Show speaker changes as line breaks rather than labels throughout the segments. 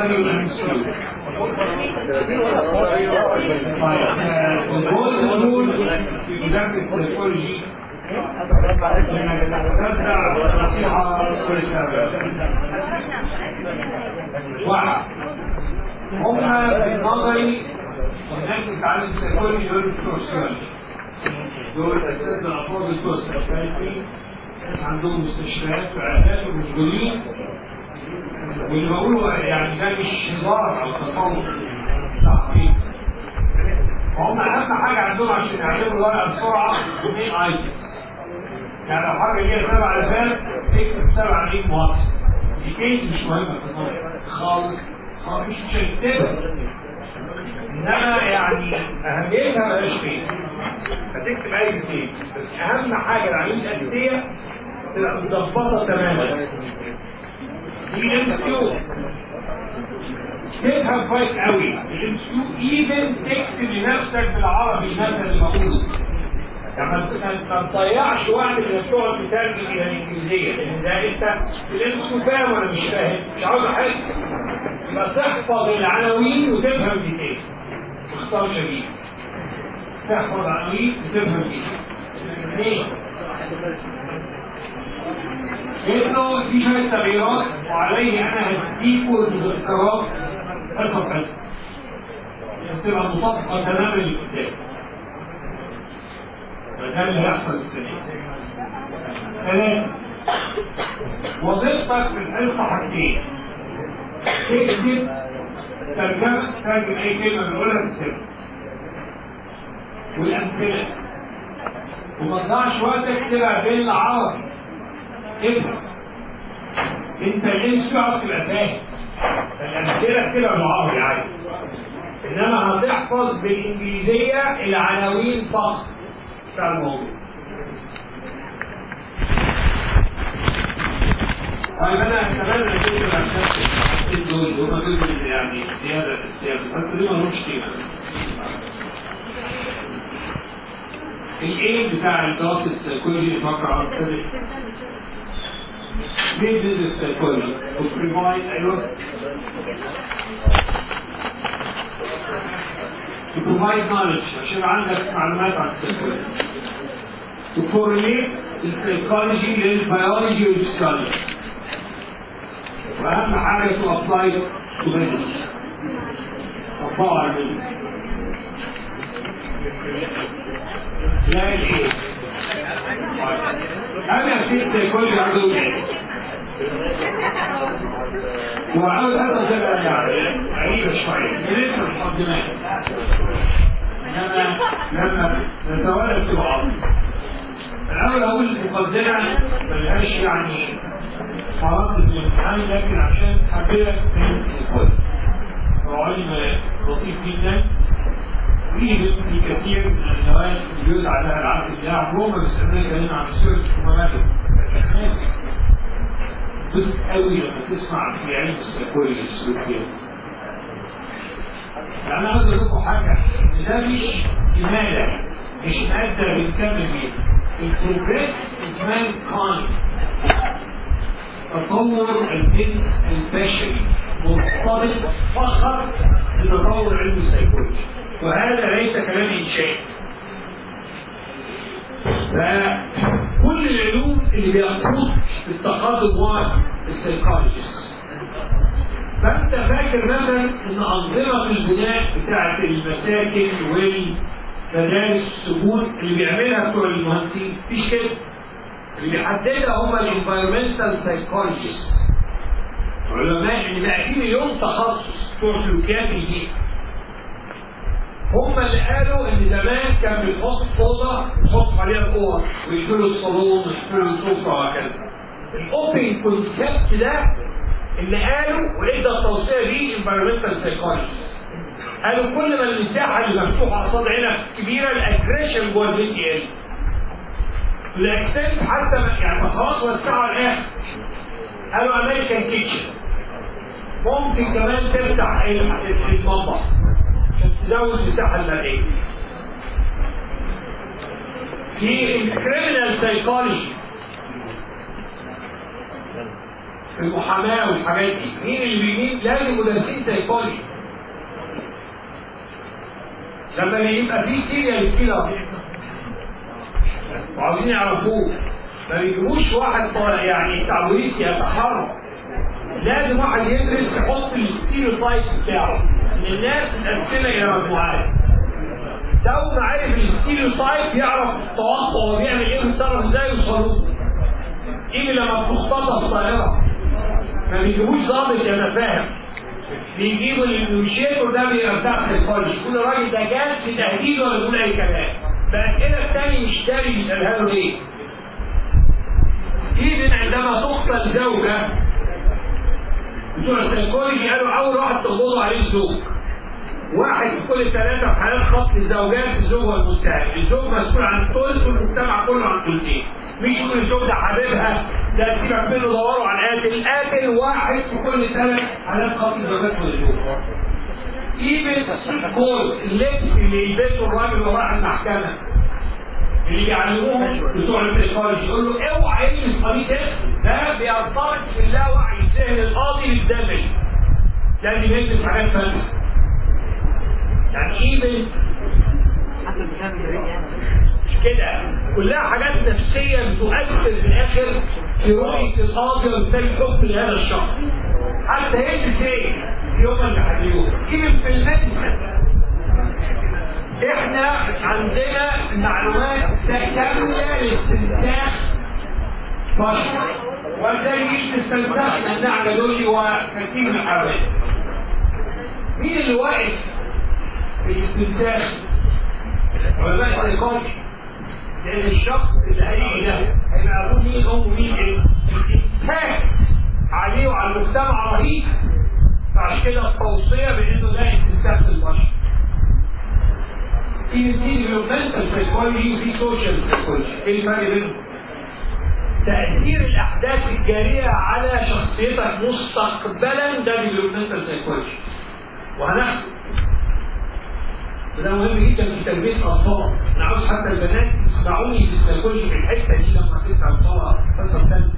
البرايمري والانسيول. الجولدن رول في مذاكره السيكولوجي انك تتبع نصيحه كل سنه. واحد، هما في نظري الناس اللي بتتعلم سيكولوجي دول بتوع دول اساتذه الافراد بتوع السيكولوجي، ناس عندهم مستشفيات وعيادات ومشغولين، واللي بقوله يعني ده مش هزار او تصور تحقيق. وهم اهم حاجه عندهم عشان يعلموا الورقه بسرعه 2 ايتمز. يعني لو حاجه ليها 7 الفات تكتب 7 ليك مواقف. دي كيس مش مهمه خالص خالص، مش هتكتبها. انما يعني اهميتها مالهاش فيه. هتكتب اي كيس، بس اهم حاجه العمليه الاساسيه تبقى مظبطه تماما. دي ام كيو تفهم كويس قوي. الام كيو ايفن تكتب لنفسك بالعربي مثلا اللي بقوله. يعني ما تضيعش وقت انك تقعد تترجم الى الانجليزيه، لان ده انت الام كيو فاهم ولا مش فاهم؟ مش عاوز احس. يبقى تحفظ العناوين وتفهم ديتيل. اختار شديد. تحفظ العناوين وتفهم ديتيل. اثنين، انه في شويه تغييرات وعليه انا هديكم المذكرات فقط بس تبقى مطابقه تماما للكتاب. فده اللي هيحصل السنه. ثلاثه، وظيفتك في الحصه حاجتين: تكتب ترجمه، ترجم اي كلمه بنقولها في السر، والامثله، وما تضيعش وقتك تبقى بين العربي. افهم انت ليه تعرف تبقى فاهم الامثله كده بالعربي عادي، انما هتحفظ بالانجليزيه العناوين فقط بتاع الموضوع. طيب انا اتمنى ان كنت بحثت دول هم دول يعني زياده في السياق، بس دي ما لهمش قيمه. الايه بتاع الدراسه السيكولوجي نفكر على كده. مين بيدرس السيكولوجي؟ وبريفايد ايوه. تبروفايد نولج عشان عندك معلومات عن السيكولوجي. تكورليت السيكولوجي للبيولوجي والفسيولوجي. واهم حاجه تو ابلاي تو ميديسن. طبقوا على الميديسن. لا الايه؟ انا في السيكولوجي عايز اقول ايه؟ وعاوز هذا تبقى يعني غريبة شوية، لسه مقدمات. لما نتولد تبقى عظيم. الأول أقول المقدمة ملهاش يعني حرام في الامتحان، لكن عشان حبيت من الكل. هو علم لطيف جدا، فيه في كثير من النوادي اللي يدعى لها العقل بتاع عمرهم بيستعملوا كلام عن السيرش ومبادئ. الناس بس قوي لما تسمع في علم السيكولوجي السلوكية. يعني انا عايز اقول لكم حاجه، ان ده مش كماله، مش ماده بنكمل بيها. البروجريس از مان كايند. تطور الجنس البشري مرتبط فقط بتطور علم السيكولوجي، وهذا ليس كلام انشائي. فكل العلوم اللي بيقود التقدم هو السيكولوجيست. فانت فاكر مثلا ان انظمه البناء بتاعت المساكن والمدارس السكون اللي بيعملها بتوع المهندسين مفيش كده. اللي بيحددها هم الانفايرمنتال سايكولوجيست، علماء اللي بقى فيه مليون تخصص بتوع سلوكيات البيئه. هم اللي قالوا ان زمان كان بنحط اوضه نحط عليها الاوض ويقفلوا الصالون ويقفلوا السفره وهكذا. الاوبن كونسبت ده اللي قالوا وادى التوصيه ليه انفايرمنتال سايكولوجي. قالوا كل ما المساحه اللي مفتوحه قصاد عينك كبيره الاجريشن جوه البيت يقل. الاكستنت حتى يعني خلاص وسعوا على الاخر. قالوا امريكان كيتشن ممكن كمان تفتح المطبخ عشان تزود المساحه المائيه. في الكريمنال سايكولوجي في المحاماه والحاجات دي، مين اللي بيجيب؟ لازم مدرسين سيكولوجي. لما يبقى في سيريال كيلر وعاوزين يعرفوه، ما بيجيبوش واحد يعني بتاع بوليس يتحرك، لازم واحد يدرس يحط الستيريوتايب بتاعه ان الناس متقسمه الى مجموعات. لو ما عرف الستيريوتايب يعرف التوقع وبيعمل ايه ويتصرف ازاي ويوصل. ايه لما بتختطف الطائره ما بيجيبوش ضابط يتفاهم، بيجيبوا النيوشيتور ده بيبقى بتاع الكولج، كل راجل ده جاز بتهديد ولا بيقول اي كلام، فالاسئله الثاني مش داري يسالها له ليه. إذن عندما تقتل زوجة بتوع السيكولوجي قالوا أول واحد تقبضوا عليه الزوج. واحد في كل 3 في حالات خطف الزوجات الزوج والمتهم، الزوج مسؤول عن ثلث والمجتمع كله عن ثلثين. مش يقول الزوج ده حبيبها، ده سيبك منه دوروا عن قاتل واحد في كل 3 حالات خطف الزوجات والزوج. إيفن كول اللبس اللي يلبسه الراجل وراح المحكمة اللي بيعلموهم بتوع السيكولوجي يقول له اوعى يلبس قميص اسود، ده بيرتبط في اللاوعي ذهن القاضي بالدمج، لازم يلبس حاجات فاتحه. يعني ايه مش كده، كلها حاجات نفسيه بتؤثر في الاخر في رؤيه القاضي وبالتالي حكم لهذا الشخص. حتى يلبس ايه يوم اللي هيجيبوه يجيب في المنزل. احنا عندنا معلومات كامله لاستنساخ بشر، وزي استنساخ النعجه دول وترتيب الحيوانات. مين اللي واقف في الاستنساخ؟ علماء السيكولوجي، لان الشخص اللي هيجي ده هيبقى عارفين مين ام ومين ايه. الامباكت عليه وعلى المجتمع رهيب، فعشان كده التوصيه بانه ده استنساخ البشر. في ديفلوبمنتال سيكولوجي وفي سوشيال سيكولوجي. ايه الفرق بينهم؟ تأثير الأحداث الجارية على شخصيتك مستقبلا ده ديفلوبمنتال سيكولوجي. وهنحكي وده مهم جدا في تربية الأطفال. أنا عاوز حتى البنات يسمعوني في السيكولوجي في الحتة دي لما تسمع الطلبة حصة ثانية.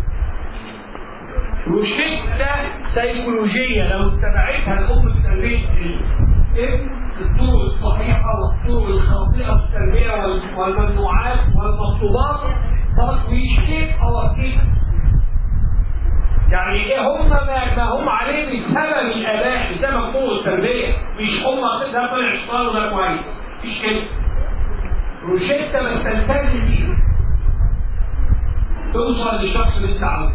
روشتة سيكولوجية لو اتبعتها الأم في تربية الابن الطرق الصحيحة والطرق الخاطئة في التربية والممنوعات والمطلوبات تشكيل أوقات. يعني إيه هم ما هم عليه بسبب الآباء، بسبب طرق التربية، مش هم ده طلع شطار وده كويس، مش كده. روشتة بس تلتزم بيه توصل للشخص اللي أنت عاوزه.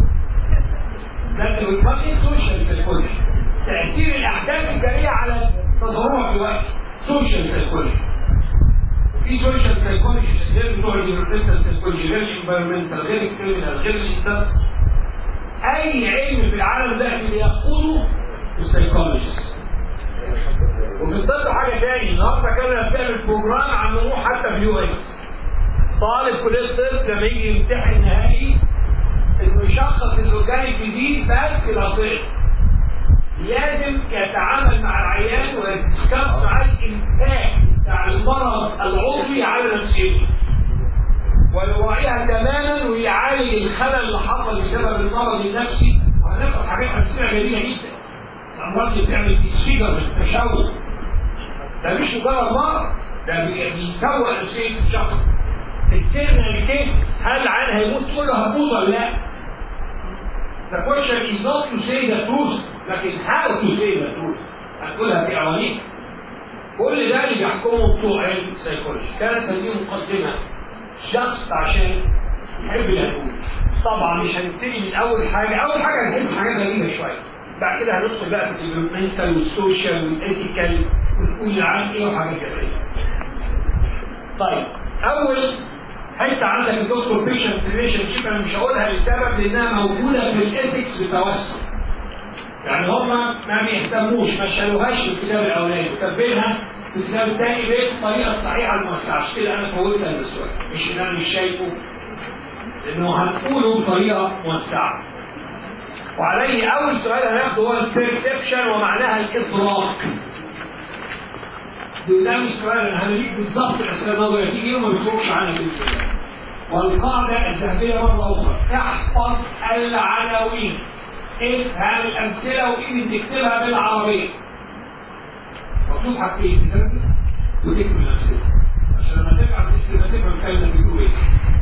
لكن الفرق السوشيال سيكولوجي تأثير الأحداث الجارية على تصرفك دلوقتي سوشيال سيكولوجي. في سوشيال سيكولوجي غير بتوع الانفيرمنتال سيكولوجي، غير الانفيرمنتال، غير الكريمنال، غير الانتاج. اي علم في العالم ده اللي بياخده السيكولوجيست. وبالضبط حاجه ثانيه، النهارده كنا بنعمل بروجرام عن نمو حتى في اليو اس. طالب كليه الطب لما يجي يمتحن نهائي انه يشخص الاورجانيك ديزيز بس العصير. لازم يتعامل مع العيان ويتسكبس مع الإمباكت بتاع المرض العضوي على نفسيته ويراعيها تماما ويعالج الخلل اللي حصل بسبب المرض النفسي. وهناخد حاجات نفسيه جميله جدا. الامراض اللي بتعمل تسفيجر التشوه ده مش مجرد مرض، ده بيسوء نفسيه الشخص. السيرنال كيس هل العيان هيموت كله هتموت ولا لا؟ The question is not to say the truth, لكن how to say the truth. هتقولها في أوانيك. كل ده اللي بيحكمه بتوع السيكولوجي. كانت هذه مقدمة just عشان نحب نقول. طبعا مش هنبتدي من أول حاجة، أول حاجة هنحس حاجات غريبة شوية. بعد كده هندخل بقى في الديفلوبمنتال والسوشيال والإيثيكال ونقول عن إيه وحاجات كده. طيب أول حتى عندك الدكتور بيشنت ريليشن شيب، انا مش هقولها لسبب لانها موجوده في الايثكس بتوسع. يعني هم ما بيهتموش، ما شالوهاش في الكتاب الاولاني، كاتبينها في الكتاب الثاني بالطريقه الصحيحه الموسعه. عشان كده انا فوتها للسؤال، مش ان انا مش شايفه، لانه هنقوله بطريقه موسعه. وعليه اول سؤال هناخده هو البيرسبشن ومعناها الادراك. ده مش سؤال، انا هنجيب بالضبط الاسئله النظريه تيجي وما بيخرجش عنها باذن الله. والقاعده الذهبيه مره اخرى، احفظ العناوين. افهم الامثله وايدي تكتبها بالعربيه. مطلوب حاجتين تكتب وتكتب الامثله عشان لما تفهم تفهم الكلمه بتقول ايه.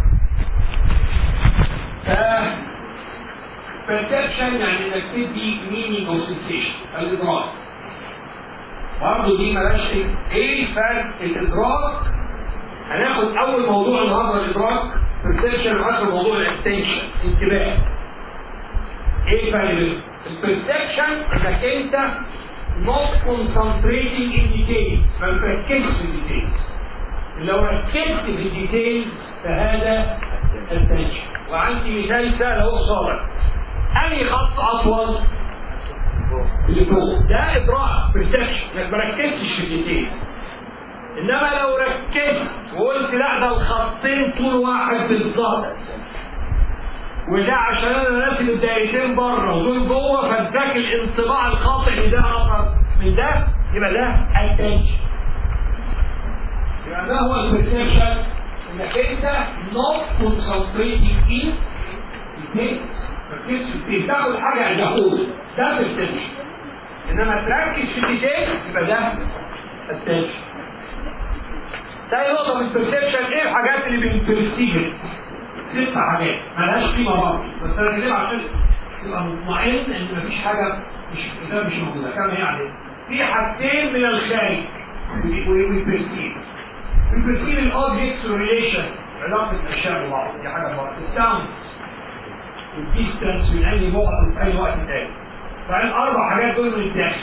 perception يعني انك تدي meaning او sensation الادراك. برضه دي مالهاش ايه فرق الادراك. هناخد اول موضوع النهارده الادراك perception واخر موضوع الاتنشن انتباه. ايه فرق بينهم؟ البرسبشن انك انت not concentrating in details ما بتركزش في الديتيلز. لو ركزت في الديتيلز فهذا attention. وعندي مثال سهل اهو صالح. أي خط أطول؟ اللي فوق ده إدراك perception انك ما ركزتش في الديتيلز. إنما لو ركزت وقلت لا ده الخطين طول واحد بالظبط وده عشان انا راسم الدايرتين بره ودول جوه فاداك الانطباع الخاطئ ده اكتر من ده يبقى ده attention. يبقى ده هو البرسبشن انك انت not concentrating in details. تركز في تاخد حاجه عجبوك ده perception. انما تركز في الديتيلز يبقى ده attention. تاني نقطه في البرسبشن ايه الحاجات اللي بنبرسيفها؟ 6 حاجات مالهاش قيمه برضه بس انا كاتبها عشان تبقى مطمئن ان مفيش حاجه مش الكتاب مش موجوده. كما يعني في حاجتين من الخارج وبيبرسيف الاوبجكتس والريليشن علاقه الاشياء ببعض دي حاجه بره. الساوندز والديستانس من اي نقطه في اي وقت تاني. فعن 4 حاجات دول من الداخل.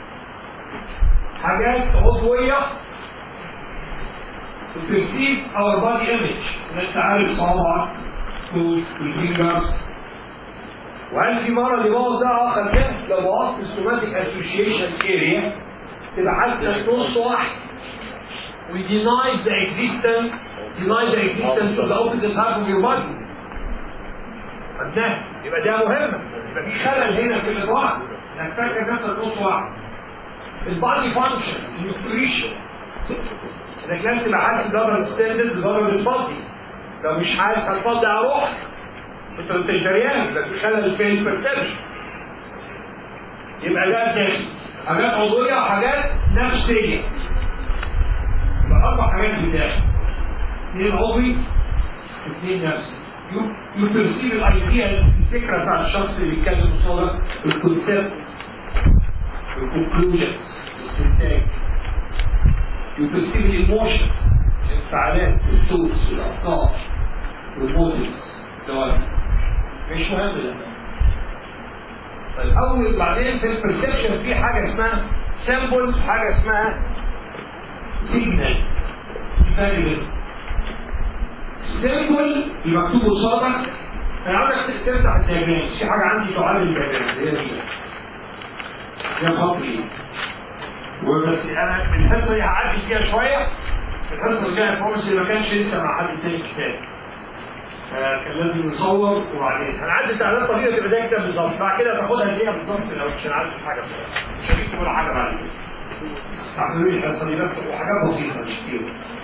حاجات عضويه perceive our body image. انت عارف صوابعك والفينجرز. وهل في مرة اللي بوظ ده اخر كده لو بوظت السوماتيك اسوشيشن اريا تبقى حتى نص واحد. we deny the existence of the opposite half of your body. خدناها يبقى ده مهمة. يبقى في خلل هنا في الادراك انك فاكر نفسك نص واحد. البادي فانكشن النيوتريشن انك لازم تبقى حاسس بضرر الستاندرد بضرر الفاضي. لو مش حاسس هتفضي على روحك انت مش دريان يبقى في خلل في البرسبشن. يبقى ده داخل حاجات عضويه وحاجات نفسيه. يبقى 4 حاجات في الداخل 2 عضوي 2 نفسي. يبرسيب الايديا الفكره بتاعت الشخص اللي بيتكلم قصادك الكونسيبت الكونكلوجنز الاستنتاج. يبرسيب الايموشنز الانفعالات الثوتس والافكار والمودلز دوام. مش مهم ده. طيب اول بعدين في البرسبشن في حاجه اسمها سيمبل حاجه اسمها سيجنال. فرق بينهم. السيمبل اللي مكتوب قصادك انا عاوزك تفتح الدياجرامز. في حاجه عندي تعالج الدياجرامز هي دي. يا خطي وبس انا من الحته دي هعدي فيها شويه. الحصه الجايه بروميس ما كانش لسه مع حد تاني كتاب. كان لازم نصور وبعدين هنعدي تعديلات طبيعيه تبقى ده كتاب بالظبط. بعد كده تاخدها دقيقه بالظبط لو مش هنعدي حاجه مش هجيب ولا حاجه بعد كده. استحملوا لي الحصه دي بس وحاجات بسيطه مش كتير.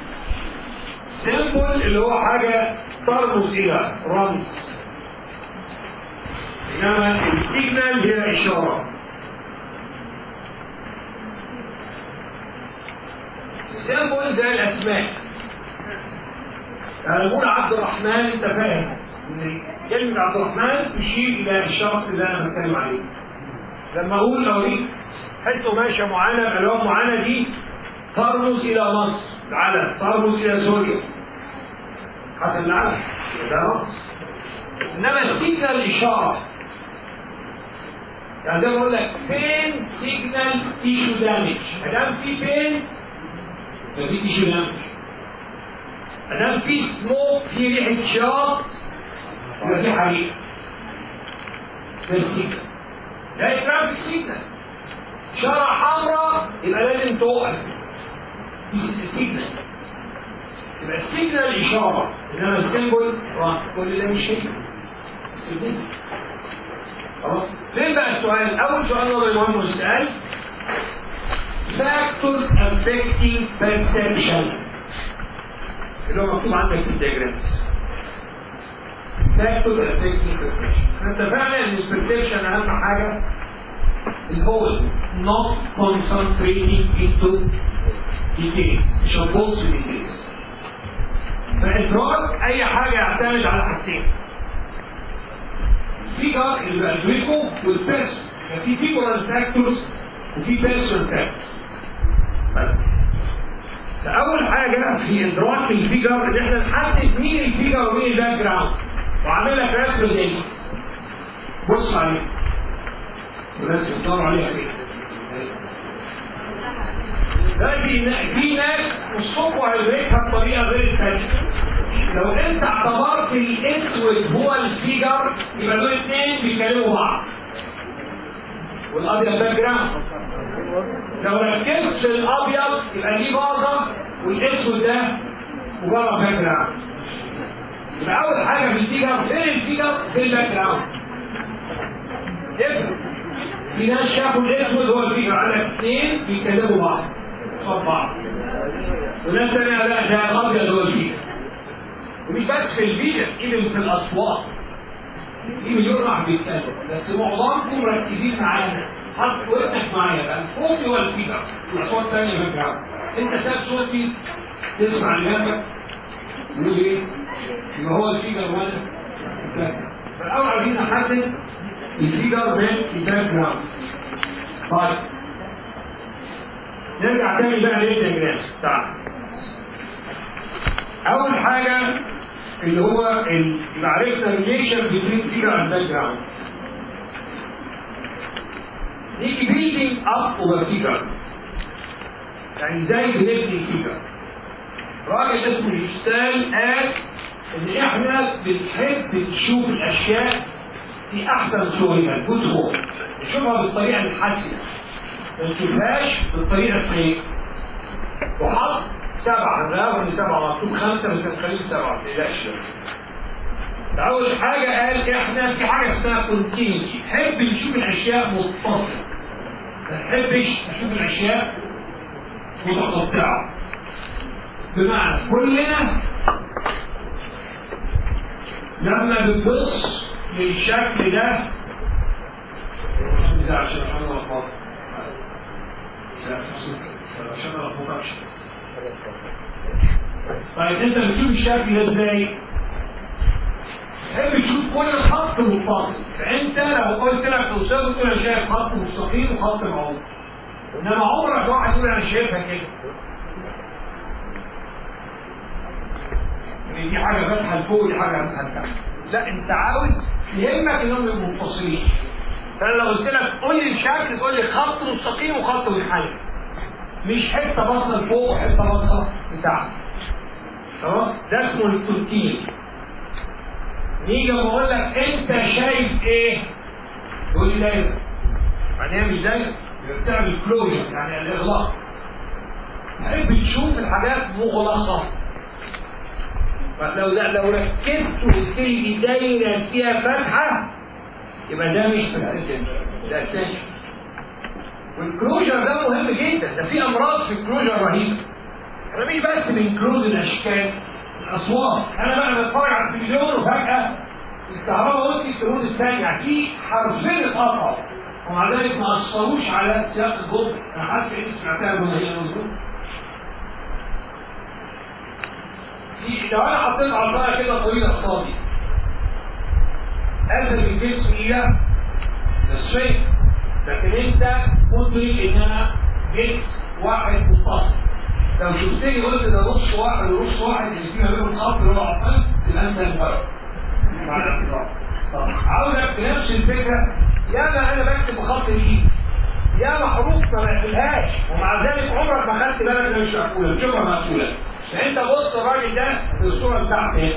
سيمبل اللي هو حاجه ترمز الى رمز. انما السيجنال هي اشاره. السيمبل زي الاسماء. يعني نقول عبد الرحمن انت فاهم ان كلمه عبد الرحمن تشير الى الشخص اللي انا بتكلم عليه. لما اقول اوريك حته قماشه معينه بالوان معينه دي ترمز الى مصر العلم ترمز الى سوريا حسب العلم ده رمز. انما السيجنال اشاره. يعني زي ما بقول لك فين سيجنال تيشو دامج. ما دام في فين ففي تيشو دامج. ما دام في سموك في ريحه شاط يبقى في حريق. ده السيجنال. ده الترافيك سيجنال. شارع حمراء يبقى لازم توقف. السيجنال. يبقى السيجنال اشاره انما السيمبل كل ده مش هيك. السيجنال. خلاص؟ فين بقى السؤال؟ اول سؤال نظري مهم والسؤال factors affecting perception اللي هو مكتوب عندك في الدياجرامز. فاكتور افكتنج بيرسبشن. اتفقنا ان البرسبشن اهم حاجه الهول not concentrating into details، مش هنبص في details. فادراك اي حاجه يعتمد على حاجتين، الفيجر اللي بأدركه والبيرسون. في فيجرال فاكتورز وفي بيرسون فاكتورز. فأول حاجة في إدراك الفيجر إن إحنا نحدد مين الفيجر ومين الباك جراوند، وأعمل لك رسم تاني. بص عليه ورسم دور عليها كده. ده في ناس الصبح هيدركها بطريقة غير الثانية. لو أنت اعتبرت الأسود هو الفيجر يبقى دول اثنين بيكلموا بعض والأبيض باك جراوند. لو ركزت الأبيض يبقى دي بازة والأسود ده وبره باك جراوند. يبقى أول حاجة في الفيجر فين الفيجر فين الباك جراوند. يفرق. في ناس شافوا الأسود هو الفيجر، قال لك اثنين بيكلموا بعض قصاد بعض. وناس تانية لا ده الأبيض هو الفيجر. ومش بس في الفيجر، إذن في الأصوات. في مليون واحد بيتكلم، بس معظمكم مركزين معانا. حط ودنك معايا بقى، الصوت هو الفيجر، والأصوات الثانية باك جراوند. أنت ساب صوتي تسمع اللي جنبك يقول إيه؟ يبقى هو الفيجر وأنا فالأول عايزين نحدد الفيجر من الباك جراوند. طيب نرجع تاني بقى للدياجرامز بتاعنا. أول حاجة اللي هو معرفة الريليشن بين فيجر اند باك جراوند. نيجي بيلدينج اب اوفر فيجر، يعني ازاي بنبني الفيجر. راجل اسمه اينشتاين قال ان احنا بنحب نشوف الاشياء في احسن صورها، الجود فور، نشوفها بالطريقه الحسنه ما نشوفهاش بالطريقه السيئه. وحط 7 هنلاقوا 7 مكتوب 5 بس هنخليه 7 ما تقلقش. أول حاجة قال إحنا في حاجة اسمها كونتينيتي، نحب نشوف الأشياء متصلة، ما نحبش نشوف الأشياء متقطعة. بمعنى كلنا لما بنبص للشكل ده عشان طيب انت بتشوف الشكل ده ازاي؟ تحب تشوف كل خط متصل، فانت لو قلت لك توصله تقول انا شايف خط مستقيم وخط معوج، انما عمرك واحد يقول انا شايفها كده. يعني دي حاجه فاتحه لفوق ودي حاجه فاتحه لتحت. لا انت عاوز يهمك انهم يبقوا منفصلين. فانا لو قلت لك قول لي الشكل تقول لي خط مستقيم وخط منحني، مش حته باصه لفوق وحته باصه لتحت. خلاص ده اسمه الكونتين. نيجي بقول لك انت شايف ايه؟ تقول لي دايره. معناها مش دايره، بتعمل كلوجر يعني الاغلاق. تحب تشوف الحاجات مغلقه. لو ركزت وقلت لي دايره فيها فتحه يبقى ده مش برسبشن، ده اكتشف. والكلوجر ده مهم جدا، ده في امراض في الكلوجر رهيبه. انا مش بس بنكلود الاشكال، الاصوات. انا بقى بتفرج على التلفزيون وفجاه الكهرباء وصلت السرور الثاني في حرفين اتقطعوا ومع ذلك ما اثروش على سياق الجمله. انا حاسس اني سمعتها جمله مظبوط. لو انا حطيت عصايه كده طويله قصادي انزل الجسم الى الشيء، لكن انت مدرك ان انا جسم واحد متصل. لو شفتني قلت ده نص واحد ونص واحد اللي فيها بينهم خط اللي هو عصايه يبقى انت المفرق مع الاعتذار. عاوزك بنفس الفكره. ياما انا بكتب بخط الايد، ياما حروف ما بقفلهاش ومع ذلك عمرك ما خدت بالك انها مش مقفوله، بتشوفها مقفوله. فانت بص الراجل ده في الصوره بتاعته ايه؟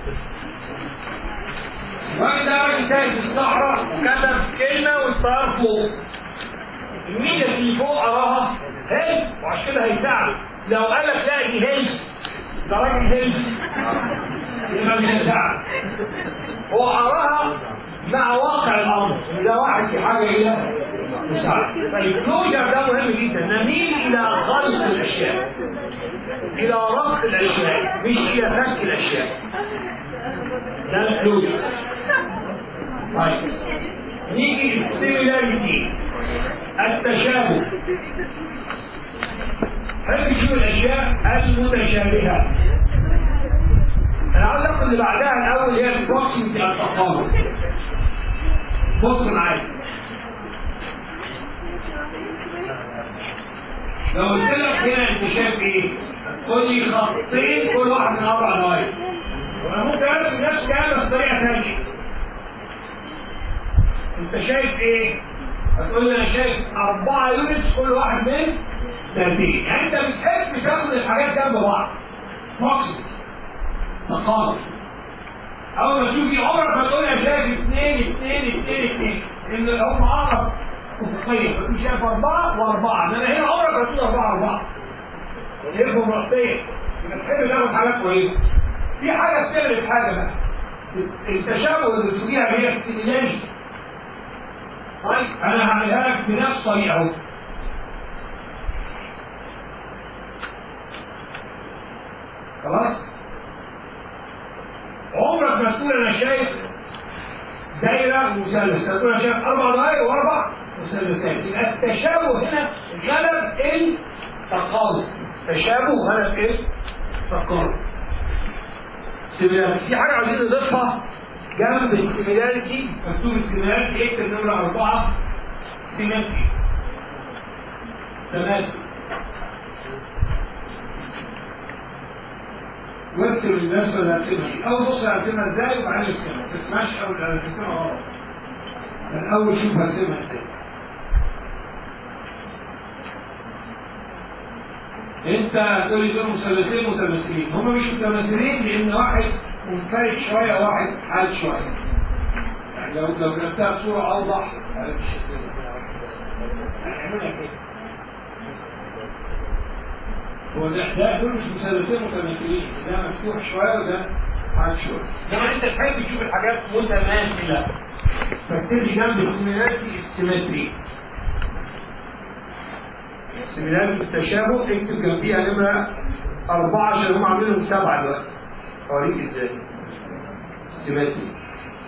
الراجل ده راجل تايه في الصحراء وكتب كلمه والطيار فوق. الميديا اللي فوق قراها هيلث وعشان كده هيساعده. لو قال لك لا دي هيلث ده راجل هيلث يبقى مش هيساعده. هو قراها مع واقع الامر ان ده واحد في حاجه الى مساعده. فالكلوجر ده مهم جدا. نميل الى خلق الاشياء، الى ربط الاشياء مش الى فك الاشياء. ده الكلوجر. طيب نيجي السيميلاريتي، التشابه. حب نشوف الاشياء المتشابهه. انا عاوز اخد اللي بعدها الاول، هي البروكسيميتي، التقارب. بص معايا، لو قلت لك هنا انت شايف ايه؟ تقول لي خطين كل واحد من 4 دقايق. وانا ممكن ارسم نفس الكلام بس بطريقه ثانيه. انت شايف ايه؟ هتقول لي انا شايف 4 يونتس كل واحد من 30. يعني انت بتحب تاخد الحاجات جنب بعض. بروكسيميتي، تقارب. اول ما تشوفي عمرك ما تقول انا شايف 2 ان هم اقرب افقيا، فانت شايف 4 و4، انما هنا عمرك ما تقول 4 يبقوا رأسين. يبقى تحب تاخد حاجات كويسه. في حاجه بتغلب حاجه بقى، التشابه اللي بتسميها هي السيميلاريتي. طيب انا هعملها لك بنفس الطريقه اهو. خلاص؟ عمرك ما تقول انا شايف دايره ومثلث، تقول انا شايف 4 دقائق و4 مثلثات. يبقى التشابه هنا غلب التقارب. تشابه غلب التقارب. السيميلاريتي، في حاجه عايزين نضيفها جنب السيميلاريتي. مكتوب السيميلاريتي، اكتب نمره 4 سيمتري، تماثل. واكتب الناس ولا هتكتبها دي. اول بص هتكتبها ازاي وبعدين ارسمها. ما تسمعش اول ترسمها غلط. الاول شوف هرسمها ازاي. انت هتقول لي دول مثلثين متماثلين. هم مش متماثلين لان واحد منفرد شويه وواحد حاد شويه. يعني لو جبتها بصوره اوضح هنعملها كده. هو ده دول مش مثلثين متماثلين، ده مفتوح شويه وده حاد شويه. انما انت تحب تشوف الحاجات متماثله، فاكتب لي جنب السيميلاريتي السيمتري. السيميلاريتي التشابه اكتب جنبيها نمره 4 عشان هم عاملينهم 7 دلوقتي. اوريك ازاي. سيمتري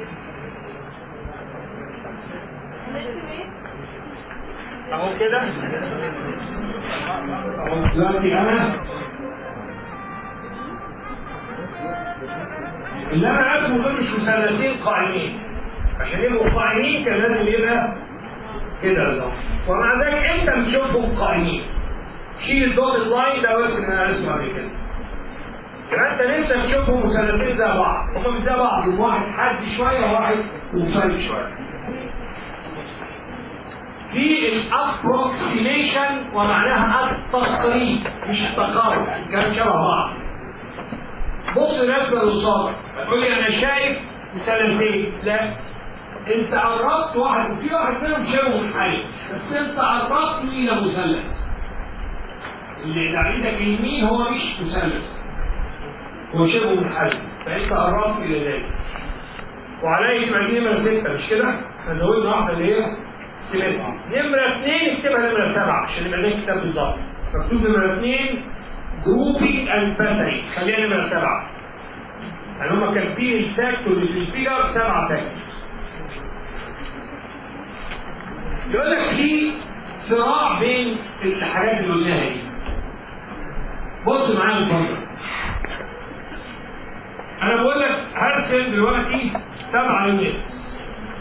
اهو كده. اهو دلوقتي انا اللي انا رسمه دول مش مثلثين قائمين. عشان يبقوا قائمين كان لازم يبقى كده بالظبط. ومع ذلك انت بتشوفهم قائمين. شيل الدوت لاين ده بس ان انا اسمع عليه كده. كمان انت نفسك تشوفهم مثلثين زي بعض، هم مش زي بعض، واحد حاد شويه وواحد منفرد شويه. في الابروكسيميشن ومعناها التقريب مش التقارب، كان شبه بعض. بص الرسمه اللي قصادك، هتقول لي انا شايف مثلثين. لا، انت قربت واحد وفي واحد منهم شبه منحرف، بس انت قربت الى مثلث. اللي على ايدك اليمين هو مش مثلث، هو شبه منحرف، فانت قربت الى ذلك. وعليه تبقى دي نمره 6 مش كده؟ احنا زودنا واحده اللي هي سيمتري. نمره 2 اكتبها نمره 7 عشان يبقى ده الكتاب بالظبط. مكتوب نمره 2 جروبينج اند باتري، خليها نمره 7. يعني هم كاتبين الفاكتور اللي في الفيجر 7 فاكتورز. يقول لك في صراع بين الحاجات اللي قلناها دي. بص معايا الفضل. انا بقول لك هرسم دلوقتي 7 يونتس.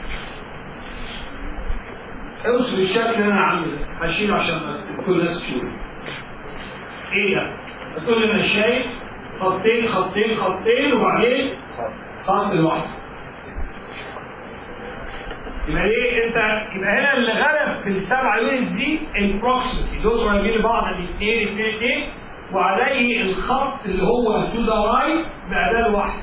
اوصل الشكل اللي انا عامله ده، هشيله عشان كل الناس تشوف. ايه ده؟ هتقول لي انا شايف خطين خطين خطين وبعدين خط لوحده. يبقى ايه انت؟ يبقى هنا اللي غلب في ال7 يونت دي البروكسيميتي، دول قريبين لبعض من 2 وعليه الخط اللي هو تو ذا رايت بقى ده لوحده.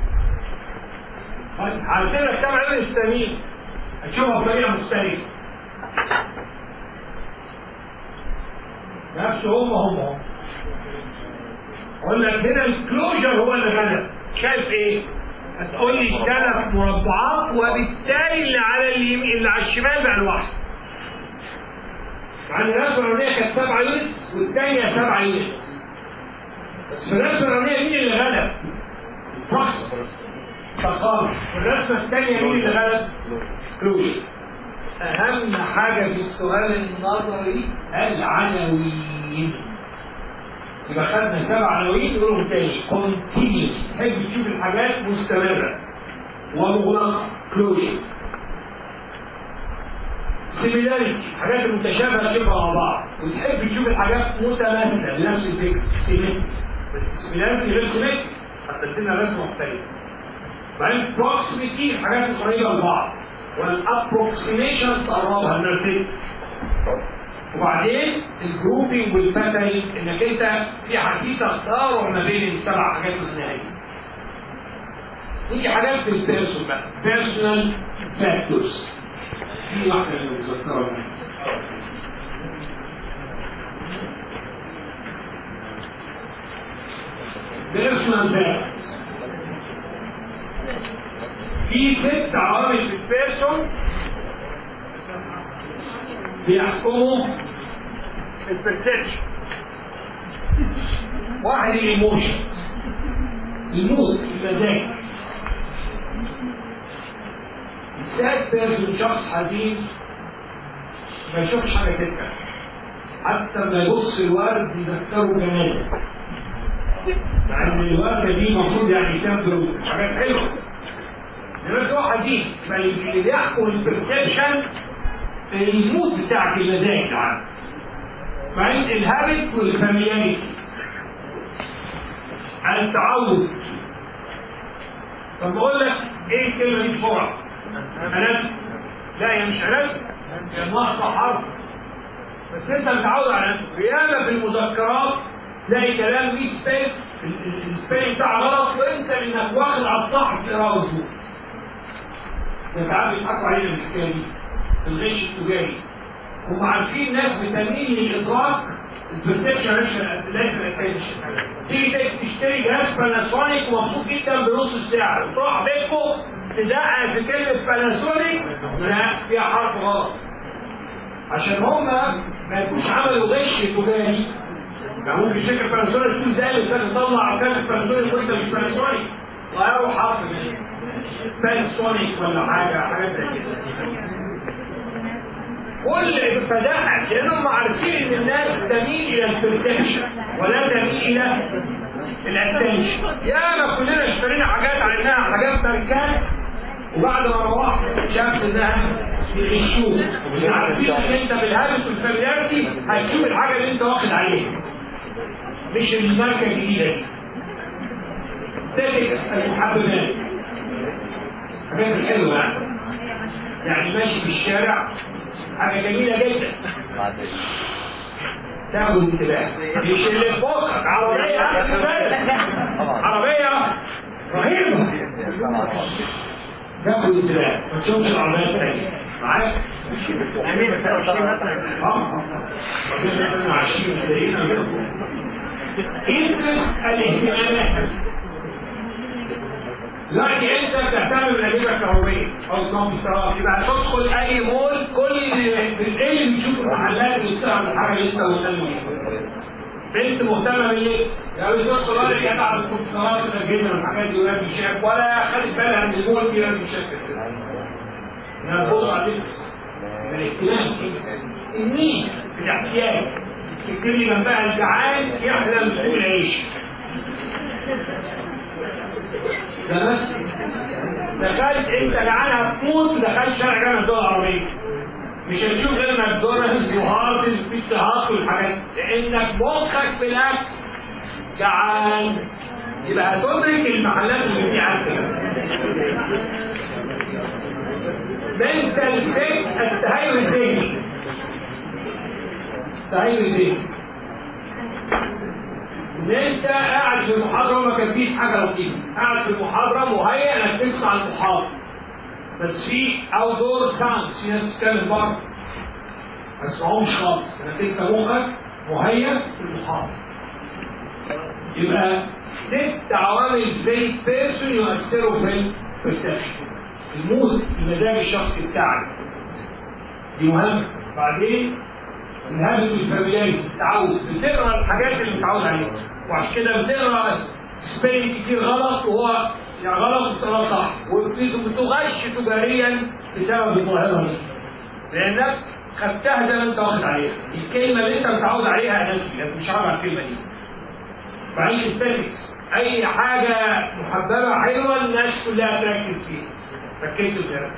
طيب عندنا 7 يونت تانيين هتشوفها بطريقه مختلفه. نفسه هم اقول لك هنا الكلوجر هو اللي غلب. شايف ايه؟ هتقول لي 3 مربعات وبالتالي اللي على اليمين اللي على الشمال بقى لوحده. مع ان الرسمه الاولانيه كانت 7 يونتس والثانيه 7 يونتس. بس في الرسمه الاولانيه مين اللي غلب؟ البروكسيميتي. فقام. الرسمه الثانيه مين اللي غلب؟ كلوجر. اهم حاجه في السؤال النظري العناوين. يبقى خدنا 7 عناوين نقولهم تاني. كونتينيوس، تحب تشوف الحاجات مستمره ومغلقه، كلوجر. سيميلاريتي، حاجات المتشابهه تشوفها مع بعض، وتحب تشوف الحاجات متماثله بنفس الفكر، سيميلاريتي. بس السيميلاريتي غير سيميلاريتي، حتى لنا رسمه مختلفه. بعدين بروكسيميتي، الحاجات القريبه لبعض، والابروكسيميشن تقربها النرتين. وبعدين الجروبينج والباترنج، انك انت في حديثه تقارع ما بين ال7 حاجات النهائيه. دي حاجات في البيرسون بقى، بيرسونال فاكتورز. دي واحده اللي مذكره منها. بيرسونال فاكتورز في 6 عوامل في البيرسون بيحكموا البرسبشن. واحد الايموشنز، المود، المزاج. الساد بيرسون شخص حزين ما يشوفش حاجه تذكر، حتى ما يبص الورد يذكره جنازه، مع ان الورده دي المفروض يعني يسافر حاجات حلوه، انما هو حزين. فاللي بيحكم البرسبشن المود بتاعك، المزاج بتاعك. بعدين الهابت والفاميلياريتي، التعود. طب بقول لك ايه الكلمه دي بسرعه؟ ألم؟ لا هي مش ألم، هي ناقصه حرف. بس انت متعود على ياما في المذكرات تلاقي كلام ليه سبيل، السبيل بتاعه غلط، وانت انك واخد على الصح بتقراه وتشوف. ده ساعات بيضحكوا علينا الحكايه دي، الغش التجاري. هم عارفين ناس بتميل للادراك، البرسبشن ليس الاتنشن. تيجي تشتري جهاز باناسونيك ومبسوط جدا بنص ساعه، وتروح بيتكم تدقق في كلمه باناسونيك لا فيها حرف غلط. عشان هم ما يكونش عملوا غش تجاري. يعني ممكن شركه باناسونيك تكون زعلت انك تطلع كلمه باناسونيك وانت مش باناسونيك، غيروا حرف من باناسونيك ولا حاجات زي كده. كل فداء، لانهم عارفين ان الناس تميل الى البرسبشن ولا تميل الى الاتنشن. ياما كلنا اشترينا حاجات على انها حاجات ماركات، وبعد ما روحت شفت انها بيغشوك. عارفين ان انت بالهابت والفاميلياريتي هتشوف الحاجه اللي انت واخد عليها، مش الماركه الجديده دي. تاتكس المحببات، حاجات حلوه يعني ماشي في الشارع حاجة جميلة جدا تاخد انتباه. مش اللي فوقك عربية عربية رهيبة تاخد انتباه، ما تشوفش العربية الثانية معاك. الاهتمامات دلوقتي انت بتهتم بالاجهزه الكهربائيه او الكمبيوترات، يبقى تدخل اي مول، كل اللي بتشوف المحلات اللي بتعمل الحاجه اللي انت مهتم بيها. بنت مهتمه باللبس، يعني تدخل ولا جدع الكمبيوترات والاجهزه والحاجات دي ولا بيشاف، ولا خدت بالها من المول دي ولا بيشاف كده. انا ببص على اللبس، الاهتمام، النيد، الاحتياج. تكتبي جنبها الجعان يحلم بسوق العيش. ده بس دخلت انت جعان هتموت، ودخلت شارع جامع الدول العربيه مش هتشوف غير ماكدونالدز وهارتز وبيتزا هات والحاجات، لانك مخك في الاكل جعان، يبقى هتدرك المحلات اللي فيها كده. منتال فيك، التهيؤ الذهني. التهيؤ الذهني ان انت قاعد في المحاضره وما كان فيش حاجه لطيفه، قاعد في المحاضره مهيئ انك تسمع المحاضره، بس في اوت دور ساوند، في ناس بتتكلم بره ما تسمعهمش خالص، انك انت مخك مهيئ في المحاضره. يبقى 6 عوامل في البيرسون يؤثروا في البرسبشن. المود، المزاج الشخصي بتاعك دي مهمه. بعدين الهابت والفاميلياريتي، التعود، بتقرا الحاجات اللي متعود عليها، وعشان كده بتقرا سبيلنج كتير غلط وهو يعني غلط بتقرا صح، وبتغش تجاريا بسبب الظاهره دي، لانك خدتها زي ما انت واخد عليها، الكلمه اللي انت متعود عليها انت لكن مش عارف على الكلمه دي. فاي استاتكس، اي حاجه محببه حلوه الناس كلها تركز فيها، ركزوا فيها.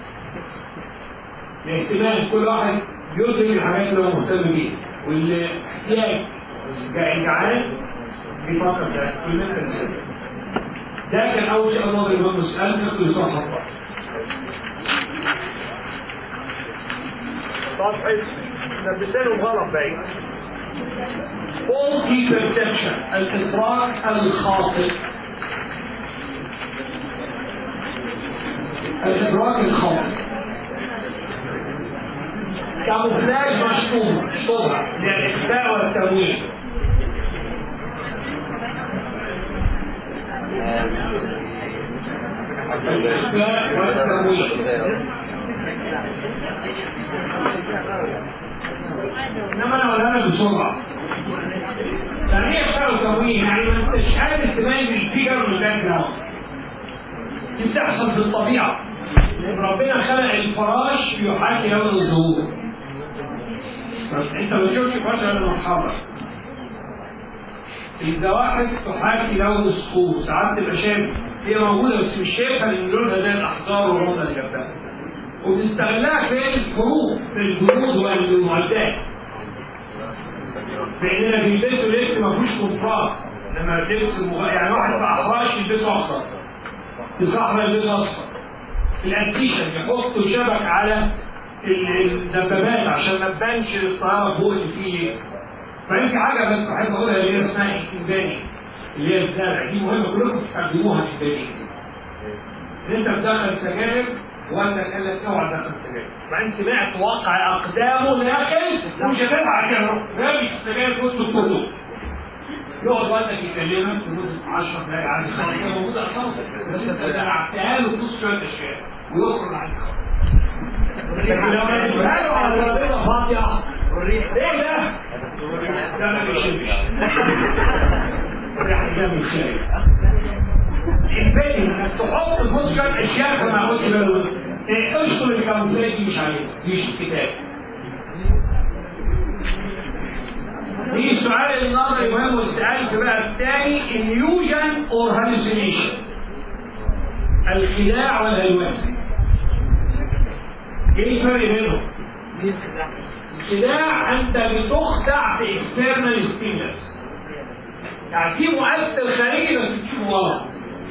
الاهتمام كل واحد يدرك الحاجات اللي هو مهتم بيها، والاحتياج جعان بيفكر ده كل ده كان اول شيء الله الامام مسأل نقل صفحه الله. صفحه لبسانه غلط باين. faulty perception، الادراك الخاطئ. الادراك الخاطئ كاموفلاج مشطوبه للاخفاء والتمويل. الإخفاء والتمويل. إنما أنا أقولها لك بسرعة. يعني إيه إخفاء وتمويل؟ يعني ما أنتش قادر تميز الفيجر من الباك جراوند. دي بتحصل في الطبيعة. ربنا خلق الفراش يحاكي لون الظهور. أنت ما تشوفش فراش إلا محمر. الزواحف تحاكي لون الصخور، ساعات تبقى شايف هي موجودة بس مش شايفها لأن لونها زي الأحجار والرملة اللي جنبها. وبنستغلها في الحروب في الجنود والمعدات. بأننا بيلبسوا لبس ما فيهوش كونتراست، لما لبس يعني واحد في أحراش يلبسوا أخضر، في الصحراء يلبسوا أصفر. في الأنتيشن يحطوا شبك على الدبابات عشان ما تبانش الطيارة فوق اللي فيه. فأنت حاجة بس بحب أقولها اللي هي اسمها إنباني، اللي هي الزرع دي مهمة كلكم تستخدموها في البنين. انت بتدخل سجاير والدك قال لك اوعى تدخل سجاير، بعدين سمعت وقع اقدامه داخل ومش هتدفع كده، ده مش السجاير كله. يقعد والدك يكلمك لمده 10 دقائق عادي خالص، هي موجوده اصلا بس انت زرعتها له بنص شويه اشكال ويخرج عنك. لكن لو اديتها له على ترابيزه فاضيه ايه ده؟ ده ما بيشمش. من خير الباقي انك تحط فوسكا اشياء فما اقولش باله اشكر الكاموفلاج دي مش عليها، دي مش الكتاب. دي السؤال النظري مهم والسؤال بقى الثاني illusion or hallucination، الخداع والهلوسه. ايه الفرق بينهم؟ الخداع انت بتخدع في external stimulus، يعني في مؤثر خارجي بس تشوفه غلط.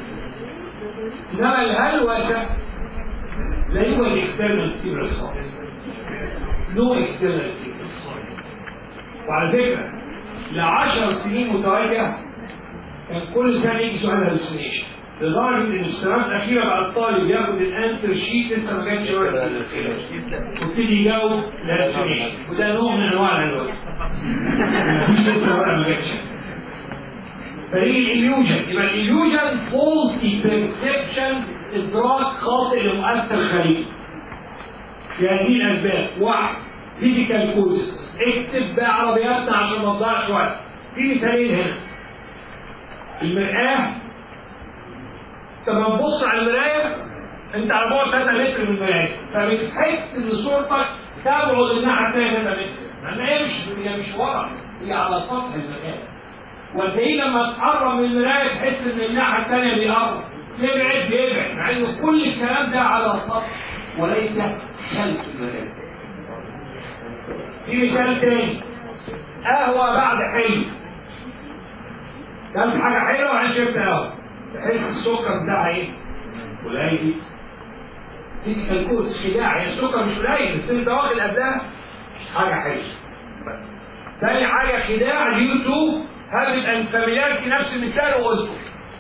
انما الهلوسه لا يوجد اكسترنال ستيمولس خالص، نو اكسترنال ستيمولس. وعلى فكره ل10 سنين متواجده كان كل سنه يجي سؤال هلوسينيشن، لدرجه ان السنوات الاخيره بقى الطالب ياخد الانسر شيت لسه ما كانش ورد وابتدي يجاوب الهلوسينيشن، وده نوع من انواع الهلوسه. مفيش لسه ورقه ما جاتش. فريق الإليوجن، يبقى الإليوجن faulty perception، إدراك خاطئ لمؤثر خارجي. في هذه الأسباب: 1 physical causes، اكتب بقى عربياتنا عشان ما تضيعش وقت. في مثالين هنا. المرآة، أنت لما تبص على المراية أنت على بعد 3 متر من المراية، فبتحس إن صورتك تبعد الناحية الثانية 3 متر، لأن هي مش ورا، هي على سطح المرآة. وتلاقيه لما تقرب من المرايه تحس ان الناحيه الثانيه بيقرب، بيبعد، مع ان كل الكلام ده على السطح وليس خلف المرايه. في مثال تاني: قهوه بعد حلو، كانت حاجه حلوه وبعدين شربت قهوه، تحس السكر بتاعها ايه؟ قليل. فيزيكال كورس خداع، هي السكر مش قليل بس انت واخد قبلها حاجه حلوه. تاني حاجه خداع ديو تو هابت اند فاميليار، في نفس المثال وقلته.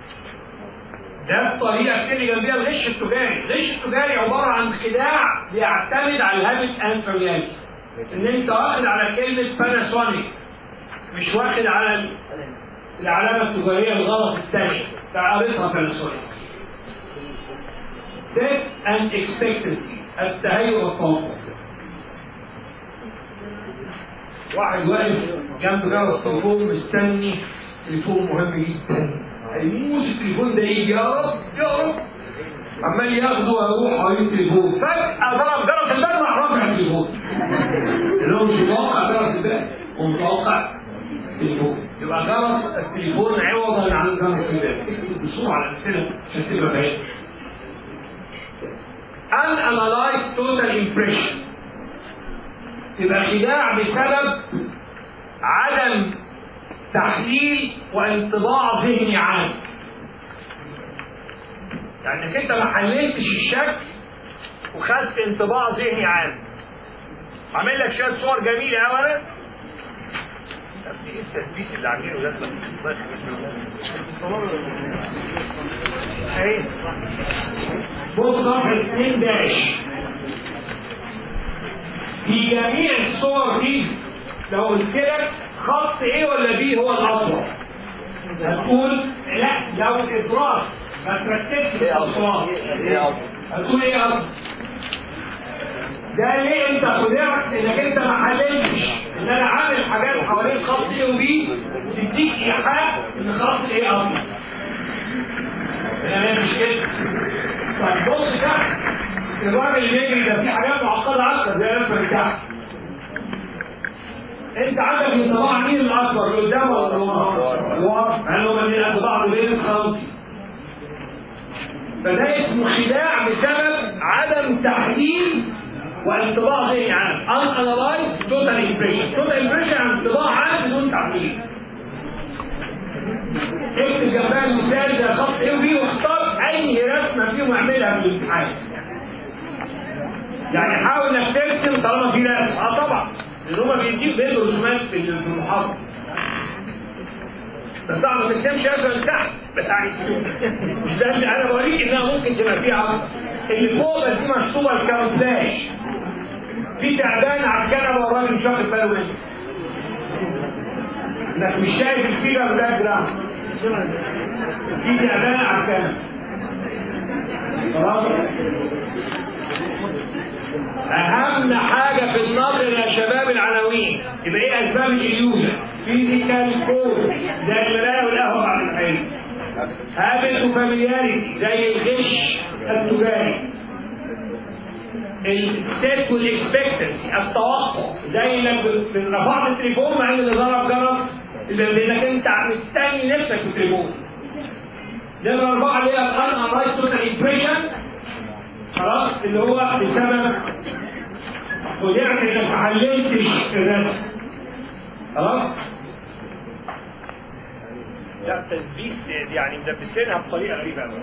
ده الطريقه الثانيه جنبيها الغش التجاري. الغش التجاري عباره عن خداع بيعتمد على الهابت اند فاميليار، ان انت واخد على كلمه باناسونيك مش واخد على العلامه التجاريه الغلط الثانيه، فقريتها باناسونيك. set and expectancy، التهيؤ والتوقع. واحد واقف جنب جرس تليفون مستني تليفون مهم جدا هيموت التليفون ده يجي يا رب يا رب، عمال ياخده ويروح حوالين التليفون، فجأة ضرب جرس الباب راح رافع التليفون. اللي هو مش متوقع جرس الباب، هو متوقع التليفون، يبقى جرس التليفون عوضا عن جرس الباب. بسرعة على الأمثلة عشان تبقى فاهم. Unanalyzed total impression يبقى خداع بسبب عدم تحليل وانطباع ذهني عام. يعني انك انت ما حللتش الشكل وخدت انطباع ذهني عام. عامل لك شويه صور جميله قوي. انا ايه التدبيس اللي عاملينه ده؟ اهي بص صفحه 2 داش. في جميع الصور دي لو قلت لك خط ايه ولا بي هو الاطول، هتقول لا. لو ادراك ما تركزش في الاصوات هتقول ايه اصلا؟ ده ليه انت خدعت انك انت ما حللتش ان انا عامل حاجات حوالين خط ايه وبي تديك ايحاء ان خط ايه اصلا. انا مش كده. طيب بص تحت الراجل اللي بيجري ده في حاجات معقده اكتر زي الرسمه بتاعتك. انت عندك انطباع مين الاكبر اللي قدام ولا اللي ورا؟ اللي ورا، يعني هما الاثنين قد بعض بين خمسة. فده اسمه خداع بسبب عدم تحليل وانطباع ذهني عام. unanalyzed total impression. total impression عن انطباع عام بدون تحليل. اكتب جنبها المثال ده خط ايه وبي واختار اي رسمه فيهم اعملها في الامتحان. يعني حاول انك ترسم طالما في رسم. طبعا لان هما بيدوا رسومات في المحاضره. بس طبعا ما تكتبش رسمه تحت يعني مش ده اللي انا بوريك انها ممكن تبقى فيها. اللي فوق دي مشطوبه الكاونتلاش. في تعبان على الكنبه والراجل مش واخد باله منه. انك مش شايف الفيجر ده جراند. في تعبان على الكنبه. خلاص؟ اهم حاجه في النظر يا شباب العناوين. يبقى ايه اسباب الاليوجن؟ فيزيكال كود زي المرايه والقهوه بعد الحين. هابت وفاميلياريتي زي الغش التجاري. السيت والاكسبكتنسي التوقع زي لما رفعت التليفون مع ان اللي ضرب جرس لانك انت مستني نفسك في التليفون. نمرة 4 اللي هي الانالايزد توتال امبريشن. خلاص اللي هو بسبب خدعت انك ما حللتش الرسم. خلاص؟ لا تثبيت يعني مدبسينها بطريقه غريبه قوي.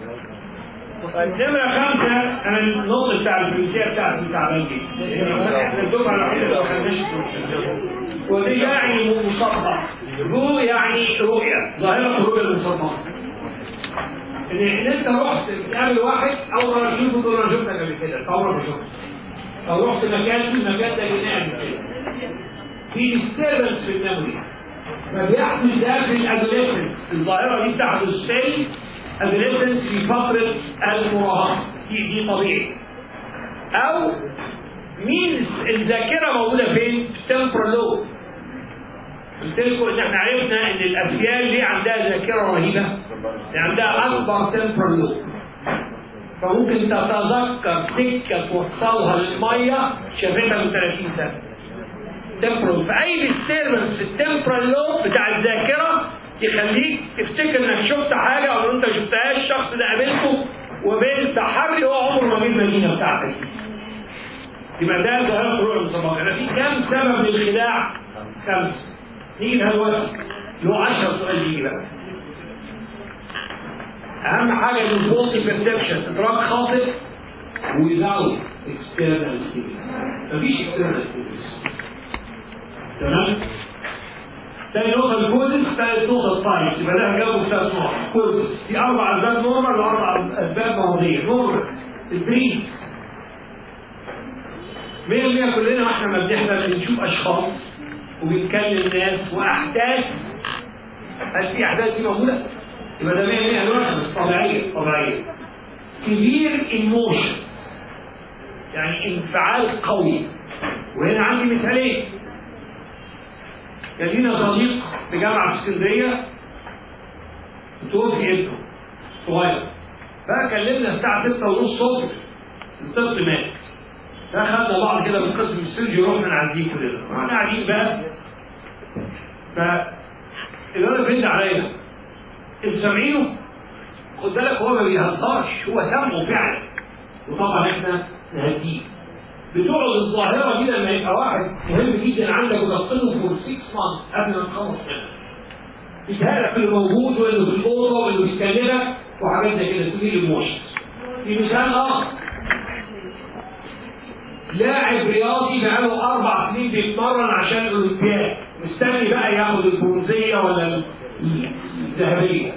نمرة 5 انا النص بتاع الفرنسيه بتاعتي تعبان جدا. احنا الدفعه الوحيده اللي ما خدناش ودي يعني مصطلح. رو يعني رؤيه، ظاهره الرؤيه المصطلحه. ان انت رحت تقابل واحد اول مره تشوفه تقول انا شفتك قبل كده، انت عمرك ما شفته. او رحت مكان في المكان ده جينا قبل كده. في ديستربنس في الميموري. فبيحدث ده في الادوليسنس. الظاهره دي تحدث في الادوليسنس في فتره المراهقه. دي طبيعي. او مين الذاكره موجوده فين؟ التمبرال لوب. قلت لكم ان احنا عرفنا ان الافيال ليه عندها ذاكره رهيبه؟ عندها اكبر تمبرال لوب. فممكن تتذكر سكه توصلها للميه شافتها من 30 سنه. تمبرال. فاي ديستربنس في التمبرال لوب بتاع الذاكره يخليك تفتكر انك شفت حاجه او انت ما شفتهاش. الشخص ده قابلته وبين تحري هو عمره ما جه المدينه بتاعتك. يبقى ده ظاهره الرؤيه المسبقه. انا في كام سبب للخداع؟ 5. نيجي دلوقتي اللي هو 10 سؤال يجي بقى. اهم حاجه البوستي بيرسبشن، ادراك خاطئ without external stimulus. مفيش external stimulus. تمام؟ تاني نقطة الكودس، تالت نقطة التايمز. يبقى ده هجاوبه في 3 نقط. كودس في 4 اسباب نورمال و4 اسباب مرضية. نورمال البريز 100% كلنا واحنا ما بنحلم بنشوف اشخاص وبنكلم ناس واحداث. هل في احداث دي موجوده؟ يبقى ده 100% نورمال طبيعيه. سيفير ايموشنز يعني انفعال قوي. وهنا عندي مثالين. كان لينا صديق في جامعه في اسكندريه توفي ابنه صغير. فكلمنا الساعه 6:30 الصبح، الطفل مات. فاخدنا بعض كده من قسم السيرجي ورحنا نعديه كلنا، واحنا قاعدين بقى فالولد بيرد عليا، انتوا سامعينه؟ خد بالك هو ما بيهزرش، هو سامعه فعلا. وطبعا احنا نهديه. بتقعد الظاهره دي لما يبقى واحد مهم جدا عندك وتفقده فور 6 months قبل ما نخلص سنه. يتهيألك اللي موجود واللي في الاوضه واللي بيتكلمك وحاجات زي كده، سبيل ايموشنز. في مثال اخر، لاعب رياضي بقاله 4 سنين بيتمرن عشان الاولمبياد، مستني بقى ياخد البرونزيه ولا الذهبيه.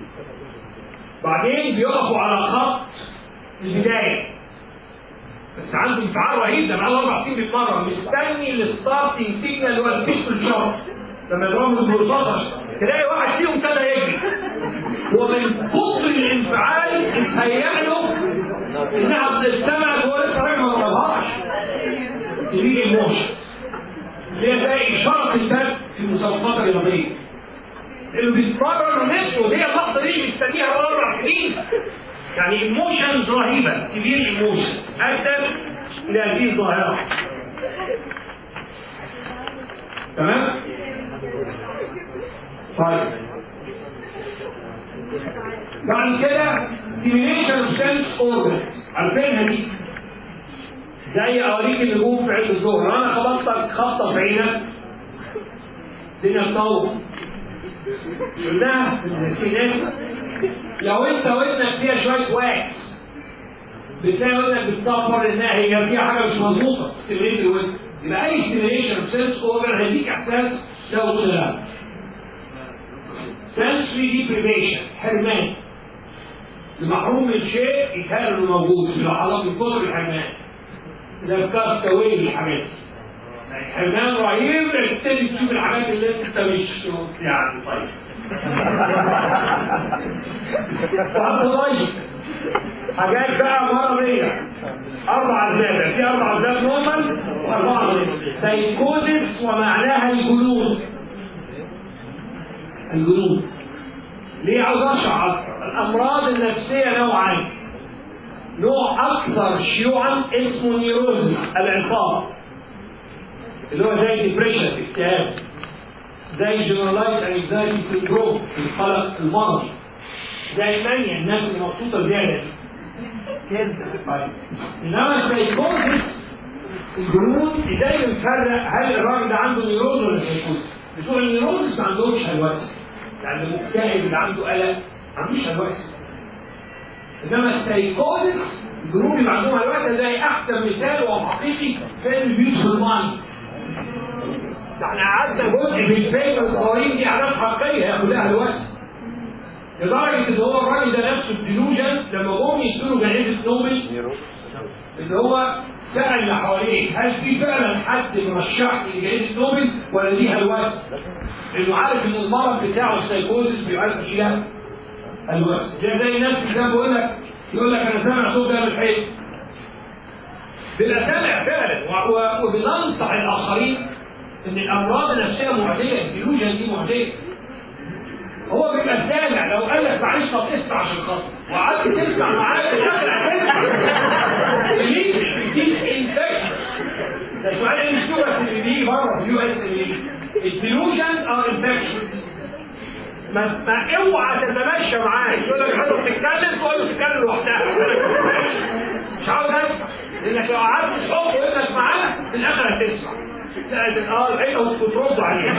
بعدين بيقفوا على خط البدايه، بس عنده انفعال رهيب، ده بقاله 4 سنين بيتمرن، مستني الستارتنج سيجنال اللي هو البيستول شوت لما يضربوا بالبرصاصه، تلاقي واحد فيهم ابتدى يجري. ومن كتر الانفعال اتهيأ له انها بتستمع وهو لسه راجع ما ضربهاش. دي ايموشن اللي هي زي اشاره الباب في المسابقات الرياضيه. اللي بيتمرن نفسه دي اللحظه دي مستنيها بقى 4 سنين. يعني ايموشنز رهيبه، سيفير ايموشنز ادت الى هذه الظاهره. تمام؟ طيب بعد كده stimulation of sense organs، عارفينها دي؟ زي اوريك النجوم في عز الظهر، انا خبطتك خبطه في عينك الدنيا تنور. قلناها في السينات، لو انت ودنك فيها شويه واكس بتلاقي ودنك بتصفر انها هي فيها حاجه مش مظبوطه، ستيميليت الودن. يبقى اي ستيميليشن اوف سنس اورجان هيديك احساس ده ولا لا. sensory deprivation، حرمان. المحروم من شيء يتهيأ انه موجود في لحظات من كتر الحرمان. ده كاستاوي الحاجات. يعني حرمان رهيب تبتدي تشوف الحاجات اللي انت مش يعني طيب. حاجات بقى مرضية. 4 أسباب، في 4 أسباب نورمال و4 سايكوزيس ومعناها الجنون. الجنون. ليه عاوز اشرح اكثر؟ الامراض النفسيه نوعين. نوع اكثر شيوعا اسمه نيروز، العصاب، اللي هو زي ديبريشن، اكتئاب، زي جنرالايز انكزايتي سيندروم، القلق المرضي، زي المانيا، الناس اللي مبسوطه زياده دي كده. انما السايكوزيس الجنون ازاي بنفرق هل الراجل ده عنده نيروز ولا سايكوزيس؟ بتوع النيروز ما عندهمش هلوسه، يعني المكتئب اللي عنده قلق ما عندوش هلوسه. انما السايكوزيس الجنون اللي عندهم هلوسه زي احسن مثال وحقيقي فيلم البيوتفول مايند. احنا قعدنا جزء في الفيلم القوانين دي احداث حقيقيه هي كلها هلوسه. لدرجه ان هو الراجل ده نفسه الديلوجن لما جم يدوا جائزه نوبل اللي هو سأل اللي حواليه هل في فعلا حد مرشح لجائزة نوبل ولا دي هلوسة؟ لأنه عارف إن المرض بتاعه السايكوزيس بيعرف يشيلها هلوسة. زي الناس اللي كان يقول لك أنا سامع صوت ده من الحيط. بيبقى سامع فعلا وبننصح الآخرين إن الأمراض النفسية معدية، الديلوجن دي معدية. هو بيبقى سامع، لو قال لك معلش طب اسمع عشان خاطر وقعدت تسمع معاه في الآخر هتسمع. دي انفكشن. ده سؤال الانشورنس اللي بيجي بره في اليو اس اللي الديلوجن ار انفكشنز. ما اوعى تتمشى معاه يقول لك حضرتك بتتكلم تقول له تتكلم لوحدها. مش عاوز اسمع، لانك لو قعدت تحط ودنك معاه في الاخر هتسمع. الحقيقه وترد عليه.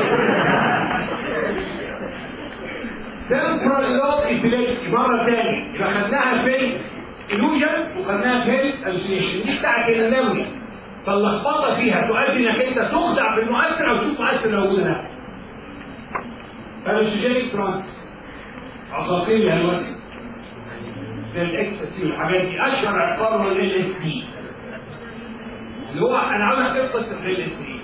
تمبرال لوب ابيليبسي مره ثانيه يبقى خدناها في illusion وخدناها في hallucination دي بتاعت النووي. فاللخبطه فيها تؤدي انك انت تخدع بالمؤثر او تشوف مؤثر موجود هنا. hallucinogenic drugs عقاقير الهلوسه زي الاكستاسي والحاجات دي. اشهر عقار هو LSD اللي هو انا عاوز قصه LSD.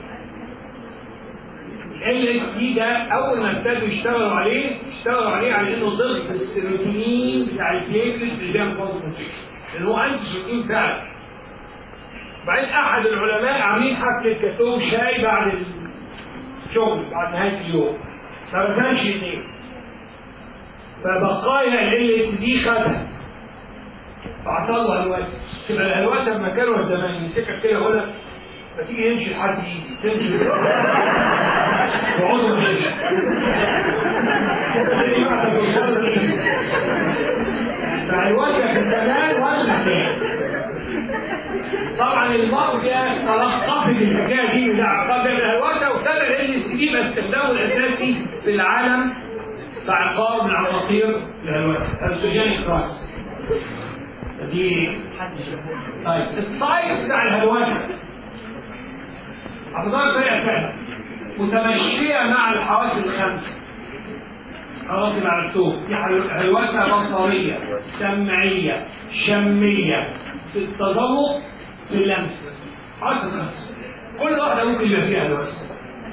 LSD ده اول ما ابتدوا يشتغلوا عليه على انه ضد السيروتونين بتاع البليتلتس اللي بيعمل فازوكونستريكشن، لان هو انتي سيروتونين فعلا. بعدين احد العلماء عاملين حفله كاتوم شاي بعد الشغل بعد نهايه اليوم، ما بفهمش ليه. فبقايا ال دي خدها فعطلوا هلوسه. تبقى الهلوسه بمكانها زمان يمسكك كده يقول لك ما تيجي نمشي لحد ايدي تمشي تقعدوا نمشي فالوجه في الزمان والمكان. طبعا المرجع تلقفت الحكايه دي من عقاب الهلوسه وابتدى ال يبقى استخدامه الاساسي في العالم كعقاب من عقاقير الهلوسه السجاني كرايس. دي طيب السايز بتاع الهلوسه أفضل طريقة ثانية متمشية مع الحواس الخمسة. حواس العرفتوه في هلوسة بصرية سمعية شمية في التذوق في اللمس. حواس الخمسة كل واحدة ممكن يبقى فيها هلوسة.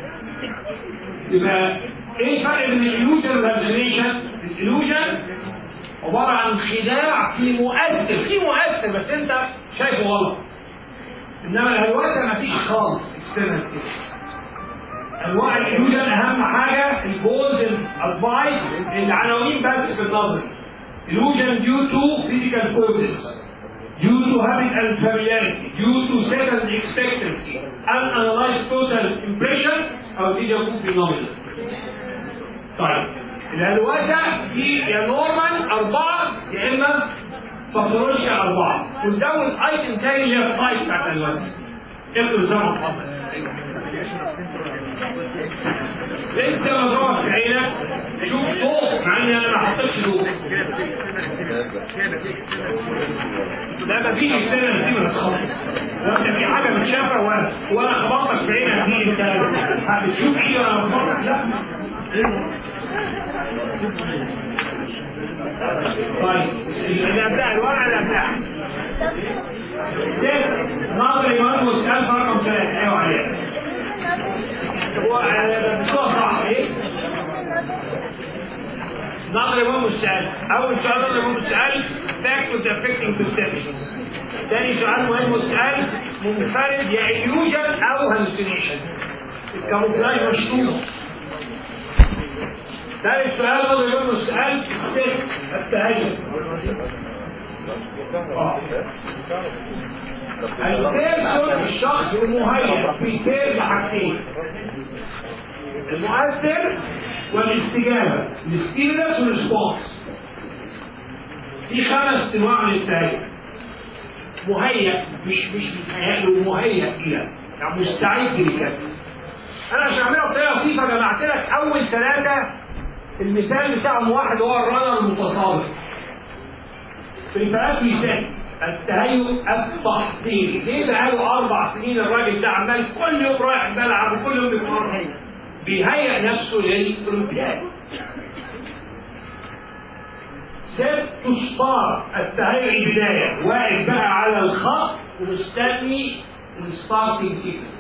يبقى ايه الفرق بين الإلوجن والهلوسينيشن؟ الإلوجن عبارة عن خداع في مؤثر بس انت شايفه غلط. انما الهلوسه مفيش خالص اكسترنال ستيتس. انواع الالوجن اهم حاجه الجولدن ادفايس العناوين بس في النظر. illusion due to physical causes, due to habit and familiarity, due to second expectancy, unanalyzed total impression او ديجا فو phenomenon. طيب الهلوسه في يا نورمال 4 يا اما باثولوجيا 4 وتزود ايتم تاني اللي هي السايز بتاعت الهلوسه. اكتب زي ما اتفضل. انت مضروب في عينك تشوف صوت مع ان انا ما حطيتش ضوء. لا مفيش سنه دي من خالص. وانت في حاجه مش شايفها ولا خبطتك في عينك دي انت بتشوف ايه ولا خبطتك لا. طيب اللي قبلها الورقه اللي قبلها ست ناظر ايمان والسؤال رقم 3 ايوه عليها. هو صح ايه؟ ناظر ايمان والسؤال. اول سؤال ناظر ايمان والسؤال فاكتورز افكتنج perception. ثاني سؤال مهم والسؤال منفرد يا illusion او hallucination. الكاموفلاج مشطوب. ثالث سؤال ناظر ايمان والسؤال ست التهيؤ. البيرسون الشخص المهيئ بيتم حاجتين المؤثر والاستجابه الستيمولس والريسبونس. في 5 انواع من التهيؤ. مهيئ مش بيتهيأ مهيئ الى يعني مستعد لكده. انا عشان اعملها بطريقه لطيفه جمعت لك اول 3 المثال بتاعهم واحد هو الرنر المتصادم. في الفئات مثال التهيؤ التحضيري. ليه بقاله 4 سنين الراجل ده عمال كل يوم رايح الملعب وكل يوم بيتمرن بيهيئ نفسه للاولمبياد. 6 ستار التهيؤ البدايه واقف بقى على الخط ومستني الستارتنج سيكونس.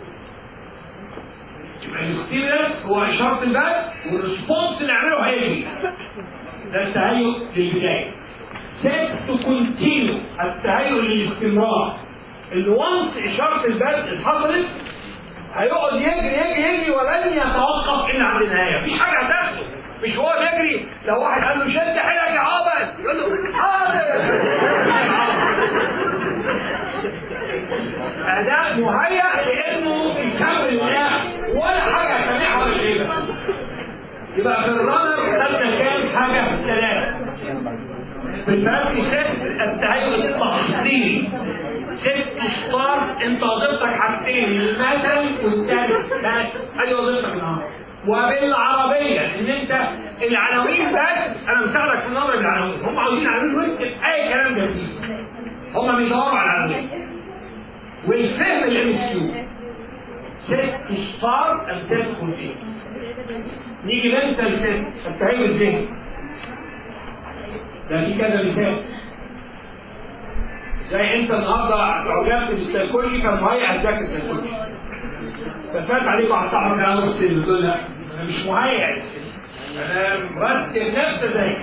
يبقى الستيمولس هو اشاره الباب والريسبونس اللي عمله هيجري. ده التهيؤ للبدايه. set to continue التهيؤ للاستمرار. اللي وانس اشاره البدء حصلت هيقعد يجري ولن يتوقف الا عند النهايه. مفيش حاجه هتحصل. مش هو بيجري لو واحد قال له شد حيلك يا عبد يقول له حاضر. اداء مهيأ لانه يكمل الاخر ولا حاجه سامعها ولا شيء. يبقى في الرنر خدنا كام حاجه في 3. في الفرق 6 التهيؤ التحضيري. 6 ستار انت وظيفتك حاجتين المثل والثالث بس ادي وظيفتك النهارده. وبالعربيه ان انت العناوين بس انا مساعدك في النظر بالعناوين. هم عاوزين عناوين وانت اي كلام جديد. هم بيدوروا على العناوين. والفهم الام اس كيو 6 ستار تدخل فيه. نيجي لانت ل6 التهيؤ الذهني. ده في كذا مثال. زي انت النهارده عجبت بالسيكولوجي كان مهيئ هتذاكر السيكولوجي. ففات عليك واحد صاحبك قال له السن تقول لا انا مش مهيئ للسن. انا مرتب نفسي اذاكر.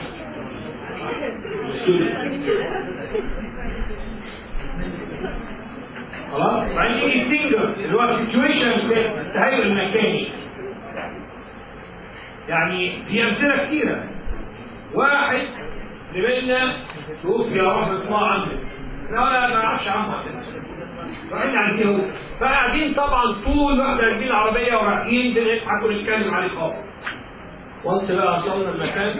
خلاص؟ بعدين يجي السنجر اللي هو السيتويشن التهيؤ المكاني. يعني في امثله كثيره. واحد زميلنا توفي رحمة الله عنه، لا ما نعرفش عنه اساسا، رايحين عنديه هو، فقاعدين طبعا طول ما احنا راكبين العربيه ورايحين بنضحك ونتكلم عليه خالص. وانت بقى وصلنا المكان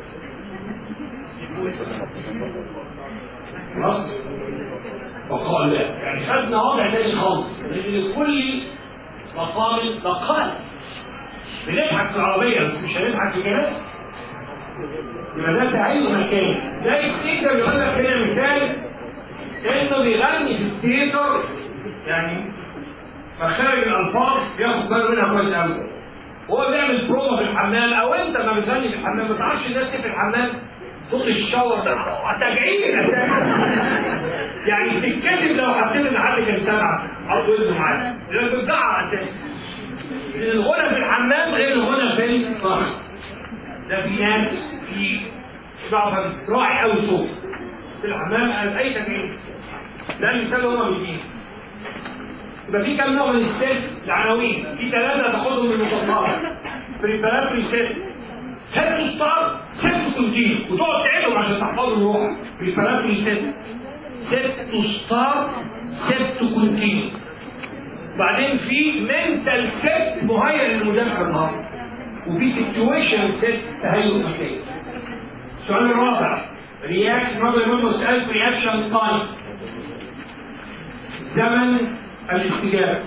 خلاص وقال لا، يعني خدنا وضع تاني خالص، لان لكل مقام مقال. بنضحك في العربيه بس مش هنضحك في الجنازه. يبقى ده تعيين مكان. ده السيكر بيقول لك هنا مثال انه بيغني في الثياتر، يعني مخارج الالفاظ بياخد باله منها كويس قوي. هو بيعمل بروفا في الحمام، او انت ما بتغني في الحمام ما تعرفش الناس في الحمام صوت الشاور ده تجعيد يعني تتكلم لو حسيت ان حد كان سامعك حط ودنه معاك، لانك بتزعق اساسا. الغنى في الحمام غير الغنى في الفصل. ده في ناس في ضعف راعي قوي صوت في الحمام اي تجعيد. ده المثال اللي هم بيديه. يبقى في كام نوع من الست العناوين؟ في 3 تاخدهم من المفضلات. بريباراتوري ست، ست ستار، ست كونتين، وتقعد تعيدهم عشان تحفظهم روحك. بريباراتوري ست، ست ستار، ست كونتين. بعدين في منتال ست مهيئ للمذاكره النهارده. وفي سيتويشن ست تهيئ مكاني. السؤال الرابع رياكشن، ماذا يقول سؤال رياكشن تايم، زمن الاستجابة،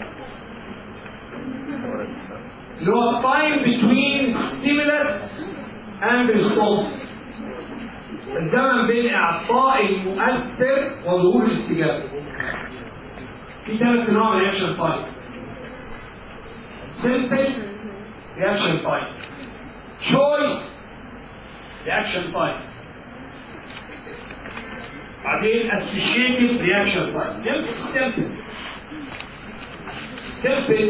اللي هو time between stimulus and response، الزمن بين إعطاء المؤثر وظهور الاستجابة. في 3 أنواع من reaction time: simple reaction time، choice reaction time، بعدين associated reaction time. simple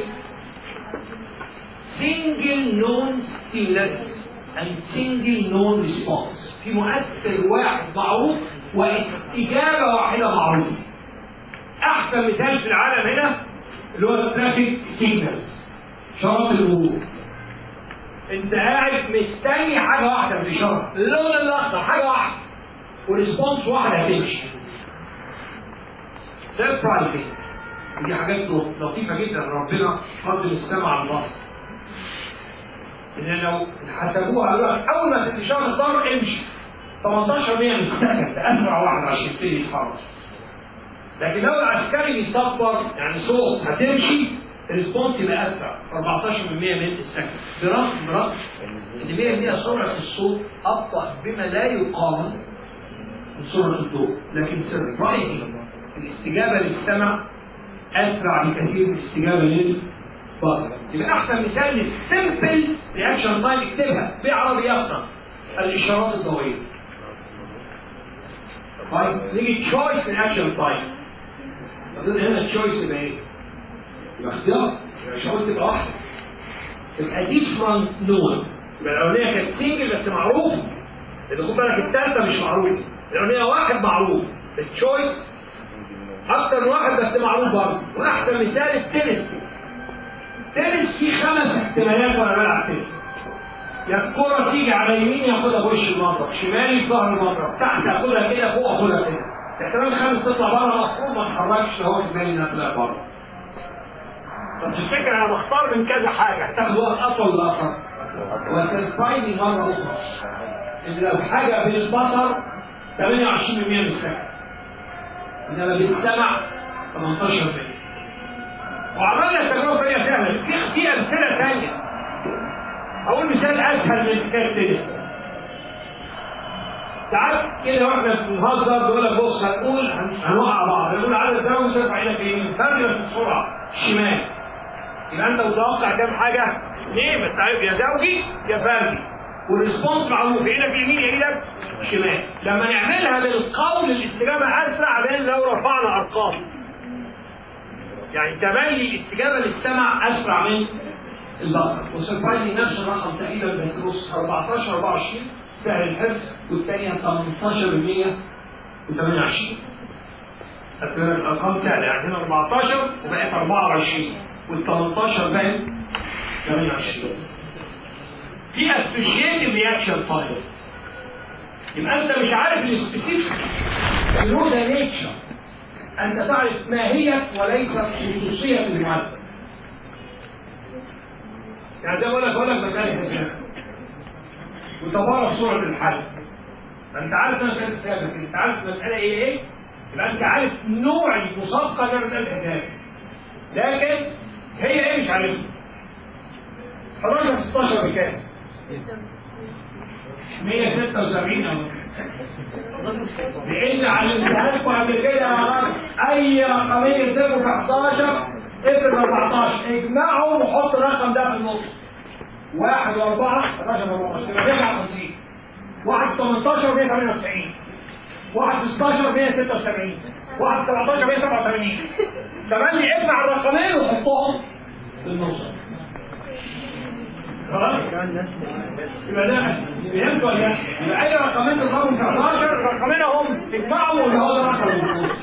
single known stimulus and single known response. في مؤثر واحد معروف واستجابة واحدة معروفة. أحسن مثال في العالم هنا اللي هو الترافيك سيجنالز، إشارات المرور. أنت قاعد مستني حاجة واحدة من الإشارة، اللون الأخضر حاجة واحدة وريسبونس واحد هتمشي. سيربرايزنج. دي حاجات لطيفة جدا ربنا قدم السماء على البصر. إن لو حسبوها دلوقتي أول ما الإشارة الضار امشي 18% من السكند، أسرع واحد عشان يبتدي يتحرك. لكن لو العسكري بيصفر يعني صوت هتمشي الريسبونس يبقى أسرع 14% من السكند. برغم إن 100% سرعة الصوت أبطأ بما لا يقارن من سرعة الضوء، لكن سربرايزنج الاستجابة للسمع أسرع بكثير من الاستجابة للبصر. يبقى أحسن مثال للسمبل رياكشن تايم اكتبها بعربياتنا الإشارات الضوئية. طيب نيجي تشويس رياكشن تايم. أظن هنا تشويس يبقى إيه؟ يبقى اختيار، يبقى إشارات تبقى واحدة. تبقى ديفرنت نوع. يبقى الأولانية كانت سنجل بس معروف. اللي خد بالك الثالثة مش معروفة. الأولانية واحد معروف. التشويس أكتر من واحد بس معروف برضه. وأحسن مثال التنس. التنس فيه 5 احتمالات وأنا بلعب تنس. يا الكرة تيجي على يمين ياخدها بوش المضرب، شمالي في ظهر المضرب، تحت ياخدها كده، فوق ياخدها كده. احتمال 5 تطلع بره مفروض ما تتحركش لو هو في بالي انها تطلع بره. طب تفتكر انا بختار من كذا حاجة، هتاخد وقت أطول ولا أقصر؟ وسربرايزنج مرة أخرى. إن لو حاجة بالبصر 28% من السكن. إنما بالسمع 18%. وعملنا تجربة ثانية سهلة، في أمثلة ثانية. أقول مثال أسهل من حكاية التنس. ساعات كده واحنا بنهزر نقول لك بص هنقول هنوقع بعض، هنقول عدد زاوية ترفع إيدك يمين، فرق بس السرعة الشمال. يبقى أنت متوقع كام حاجة؟ 2 بس عارف يا زوجي يا فردي. والريسبونس معروف إيدك يمين يا إيدك شمال. لما نعملها بالقول الاستجابة أسرع من لو رفعنا أرقام. يعني تملي الاستجابة للسمع أسرع من البصر. وسربرايزنج نفس الرقم تقريبا بس بص 14 24 سهل الحفظ، والثانية 18% و28. الأرقام سهلة، يعني هنا 14 وبقت 24 وال18 بقت 28. في associative reaction time. يبقى انت مش عارف السبيسيفيك اللي هو ده نيتشر. انت تعرف ماهيه وليس خصوصيه المعدل. يعني ده بقول لك مساله حساب وتبارك صوره الحل. انت عارف مساله حساب، بس انت عارف المساله ايه؟ يبقى انت عارف نوع المسابقه اللي مساله حساب، لكن هي ايه مش عارفها. 11 في 16 بكام؟ 176 او لان علمتها لكم قبل كده يا راجل، اي رقمين يكتبوا في 11 افرض 14 اجمعهم وحط الرقم ده في النص. 1 و4 11 و14 يبقى 150. 1 في 18 198. 1 في 16 176. 1 في 17 187. تملي اجمع الرقمين وحطهم في النص. خلاص؟ يبقى ده فهمت ولا لا؟ يبقى اي رقمين تضربهم في 11 الرقمين اهم تجمعهم ولا هو ده رقم النص.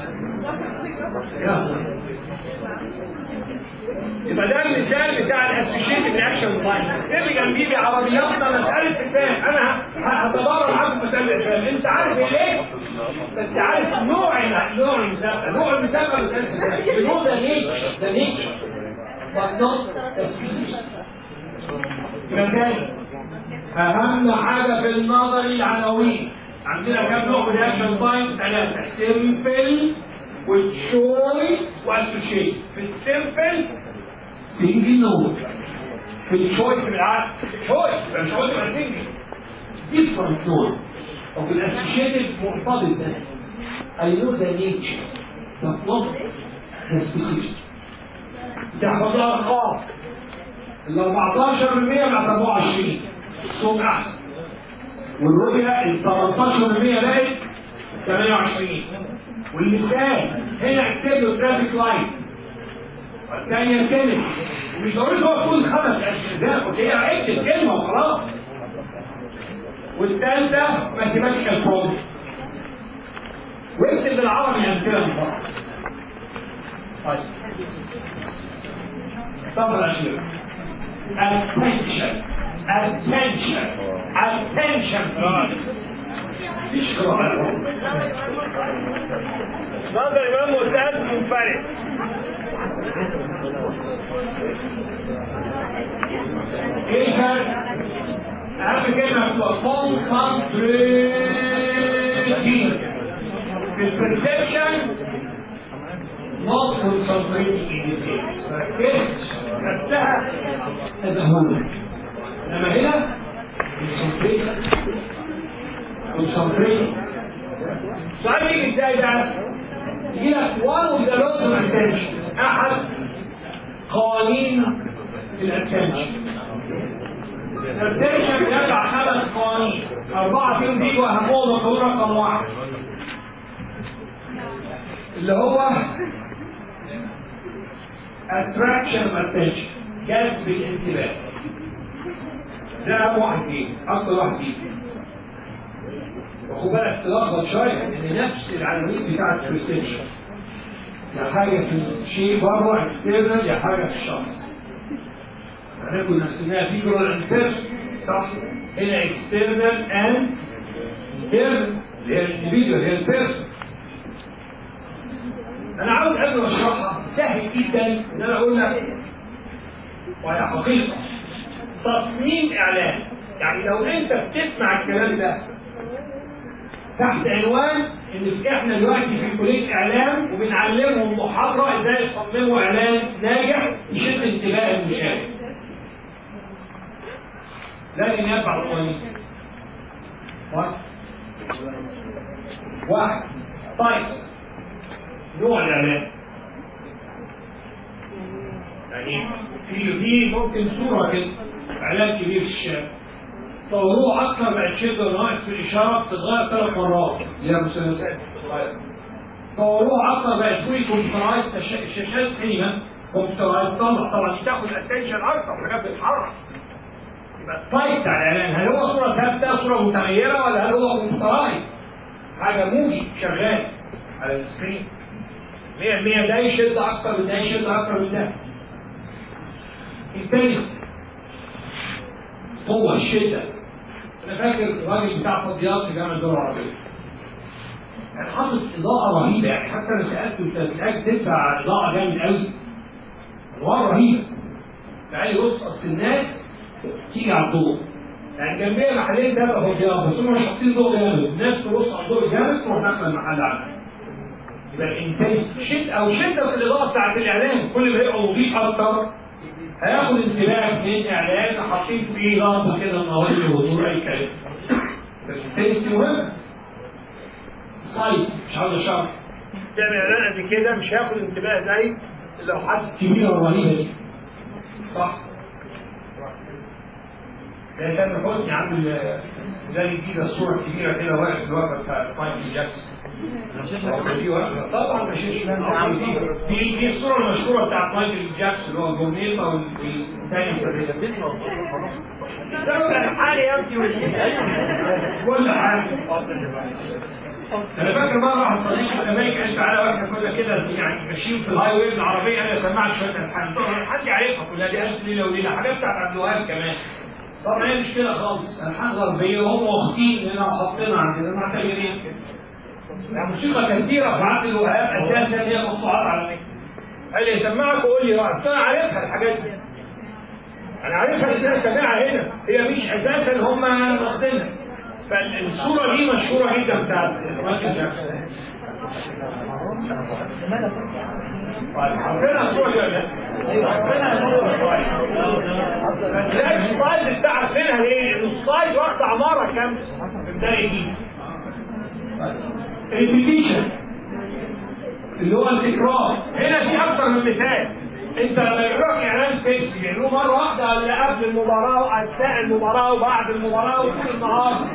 يبقى ده المثال بتاع الاسوشيتد رياكشن تايم. اللي جنبيه بعربياتنا مساله حساب، انا هتدرب معاكم في مساله الحساب. انت عارف ليه؟ بس عارف نوع المسابقه، نوع المسابقه مساله حساب. بنوع ده نيتش but not specific. يبقى تاني اهم حاجه في النظري العناوين. عندنا كام نوع من رياكشن تايم؟ 3: سمبل والتشويس واسوشيت. في السمبل سنجل نود، في التشويس بالعكس تشويس يبقى مش هقول يبقى سنجل ديفرنت نود، وفي الاسوشيتد مرتبط بس. I know the nature but not the specifics. تحفظ الارقام. ال 14% مع 24 الصوت احسن، والرؤيه ال 13% بقت 28. والمثال هنا اكتب له ترافيك لايت، والثانيه تنس، ومش ضروري هو يكون 5 اشياء، هي اكتب كلمه وخلاص. والثالثه ماثيماتيكال بروبلم، واكتب بالعربي امثله من بعض. طيب الصفحه الاخيره attention مفيش قراءة. نظر الإمام مستعد منفرد. إيه الفرق؟ أهم كلمة بتبقى concentrating في البرسبشن not concentrating in details. ركزت خدتها تدهولك. إنما هنا concentrating. السؤال يجي ازاي بقى؟ يجي لك one of the laws of attention، أحد قوانين الاتنشن. الاتنشن بيرجع 5 قوانين، 4 فيهم بيجوا أهمهم وقانون رقم 1 اللي هو attraction of attention، جذب الانتباه. ده أهم واحد فيه، أكتر واحد فيه. وخد بالك تلخبط شوية إن نفس العناوين بتاعت البرسبشن، يا حاجة في شيء بره اكسترنال يا حاجة في الشخص. احنا كنا نسميها فيجرال اند بيرسون، صح؟ هنا اكسترنال اند انترنال اللي هي الانديفيدوال، هي البيرسون. انا عاوز قبل ما اشرحها سهل جدا ان انا اقول لك وهي حقيقه تصميم اعلان. يعني لو انت بتسمع الكلام ده تحت عنوان ان احنا دلوقتي في كليه اعلام وبنعلمهم محاضره ازاي يصمموا اعلان ناجح يشد انتباه المشاهد، لكن ينفع القوانين. واحد تايبس، نوع الاعلان. يعني في ممكن صوره كده اعلان كبير في الشارع، طوروه اكثر بقت شده ناقص في الاشاره بتتغير 3 مرات اللي هي مثلثات بتتغير. طوروه اكثر بقت فولي كمبيوترايز، الشاشات قيمه كمبيوترايز طبعا دي تاخد اتنشن اكثر، حاجات بتتحرك. يبقى التايب بتاع الاعلان هل هو صوره ثابته، صوره متغيره، ولا هل هو كمبيوترايز؟ حاجه موجي شغال على السكرين 100% ده يشد اكثر من ده، يشد اكثر من ده. الثاني قوه الشده انا فاكر الراجل بتاع تطبيقات في جامعه الدول العربيه كان حاطط اضاءه رهيبه، يعني حتى انا سالته انت بتلاقيك تدفع اضاءه جامد قوي، انوار رهيبه. فقال لي بص اصل الناس تيجي على الضوء، يعني جنبيه محلين ثلاثه تطبيقات بس هم مش حاطين ضوء جامد، الناس تبص على الضوء الجامد تروح داخله المحل عنها. يبقى الانتاج شده في الاضاءه بتاعت الاعلان، كل ما يبقى نظيف اكتر هياخد انتباهك من الاعلان، حاطين فيه ضغط كده النهارده وظهور اي كلام. الانتاج مهم. سايز مش عاوز اشرح. تعمل اعلان قد كده مش هياخد انتباه زي لو حد كبيره ورهيبه دي. صح؟ ده كان حسني عامل زي الجيزه الصوره الكبيره كده واقف الوقفه بتاعت مايكل جاكسون. طبعا مش دي الصوره المشهوره بتاعت مايكل جاكسون اللي هو الجورنيطه والثاني ده حالي يبكي كل حاجه. انا فاكر مره واحد صديقي في امريكا قال تعالى واحنا كنا كده يعني ماشيين في الهاي واي بالعربيه، انا سمعت شويه الحان طبعا حد يعرفها كلها، دي الف ليله وليله حاجات بتاعت عبد الوهاب كمان. طبعا هي مش كده خالص، الحان غربيه وهم واخدين هنا وحاطينها عندنا معتبرين كده. يعني موسيقى كثيره في عبد الوهاب اساسا هي مقطوعات على النت. قال لي يسمعك وقول لي رايك، انا عارفها الحاجات دي. انا عارفها ازاي سامعها هنا، هي مش اساسا هم واخدينها. فالصوره دي مشهوره جدا بتاعت مايكل جاكسون. عارفينها الصوره دي ولا لا؟ لا السلايد بتاع عارفينها ليه؟ السلايد واخد عماره كامله في بدايه دي. ريبيتيشن اللي هو التكرار، هنا في اكثر من مثال. انت لما يقرأك اعلان بيبسي بيعملوه مره واحده ولا قبل المباراه واثناء المباراه وبعد المباراه وطول النهار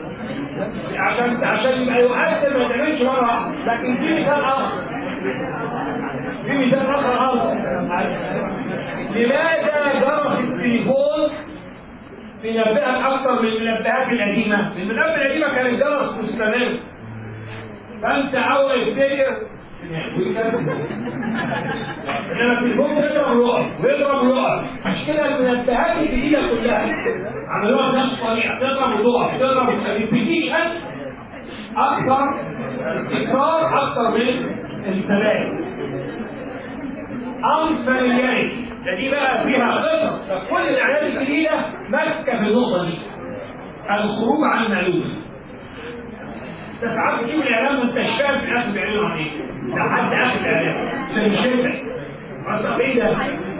عشان يبقى يؤثر ما تعملش مره واحده. لكن في مثال اخر، لماذا جرس التليفون بينبهك اكثر من المنبهات القديمه؟ المنبه القديمه كان الجرس مستمر، فانت اول يفتكر انما التليفون يضرب ويقف ويضرب ويقف. عشان كده المنبهات الجديده كلها عملوها بنفس الطريقه، تضرب وتقف تضرب الريبيتيشن اكثر، التكرار اكثر من الثبات. unfamiliarity دي بقى فيها قصص، فكل الاعلانات الجديده ماسكه في النقطه دي، الخروج عن المألوف. انت ساعات بتجيب الاعلان وانت مش فاهم في الاخر بيعلنوا عن ايه، لحد اخر الاعلان ده مش انت. اصل ايه ده؟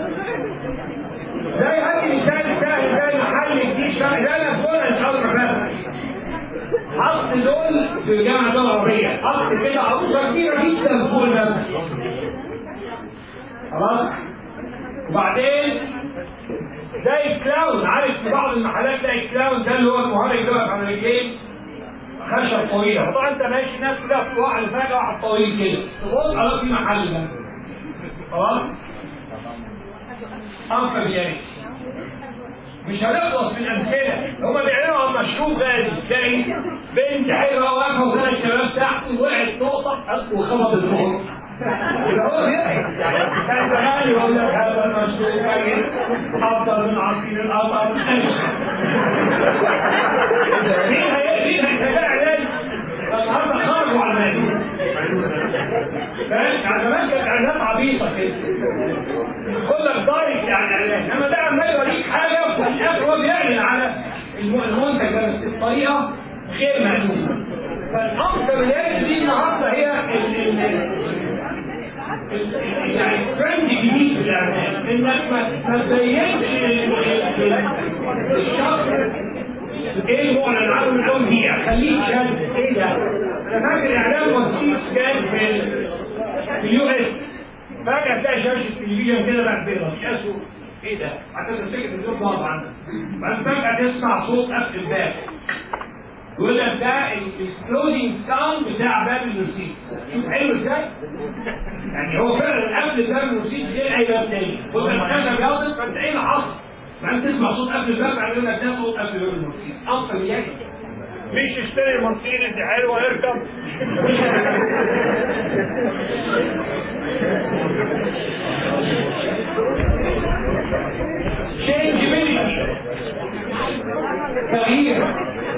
زي هاتي مثال سهل زي محل جديد ده انا فوق اول ما حط دول في الجامعه الدول العربيه، حط كده عروسه كبيره جدا فوق المبنى. خلاص؟ وبعدين زي كلاون، عارف في بعض المحلات تلاقي كلاون ده اللي هو المهرج اللي واقف على رجلين خشب طويله، طبعا انت ماشي ناس كده في واحد فجاه واحد طويل كده، تبص على في محل ده. خلاص؟ unfamiliarity. مش هنخلص من امثله، هما بيعلنوا عن مشروب غازي، تلاقي بنت حلوه واقفه وثلاث شباب تحت وقعت نقطه وخبط الفوق. يبقى هو بيضحك، كان زمان يقول لك هذا المشروب جيد افضل من عصير القمر. مين هيتابع اعلان؟ النهارده خرجوا على المألوف. فاهم؟ زمان كانت اعلانات عبيطه كده. يقول لك دايت يعني اعلان، انما ده عمال يوريك حاجه وفي الاخر هو بيعلن على المنتج ده بس بطريقه غير مألوفه. فالانفاميلياريتي دي النهارده هي يعني ترند جديد في الاعلان، انك ما تبينش الشخص ايه المعلن عنه من اول دقيقه، خليك شاب. ايه ده؟ انا فاكر اعلان وسيط كان في اليو اس، فجاه تلاقي شاشه التلفزيون كده بقى بيضاء مش اسود. ايه ده؟ حتى تفتكر ان اليوم ضغط عندك، بعدين فجاه تسمع صوت قفل الباب يقول لك ده الكلوزنج ساوند بتاع باب الوسيط. شوف حلو ازاي؟ يعني هو فعلا قبل باب الوسيط غير اي باب تاني، كنت الخشب ياضت فانت ايه اللي حصل؟ بعدين تسمع صوت قبل الباب بعدين يقول لك ده صوت قبل باب الوسيط. انفاميلياريتي. مش تشتري مرسيدس دي حلوه اركب. changeability تغيير.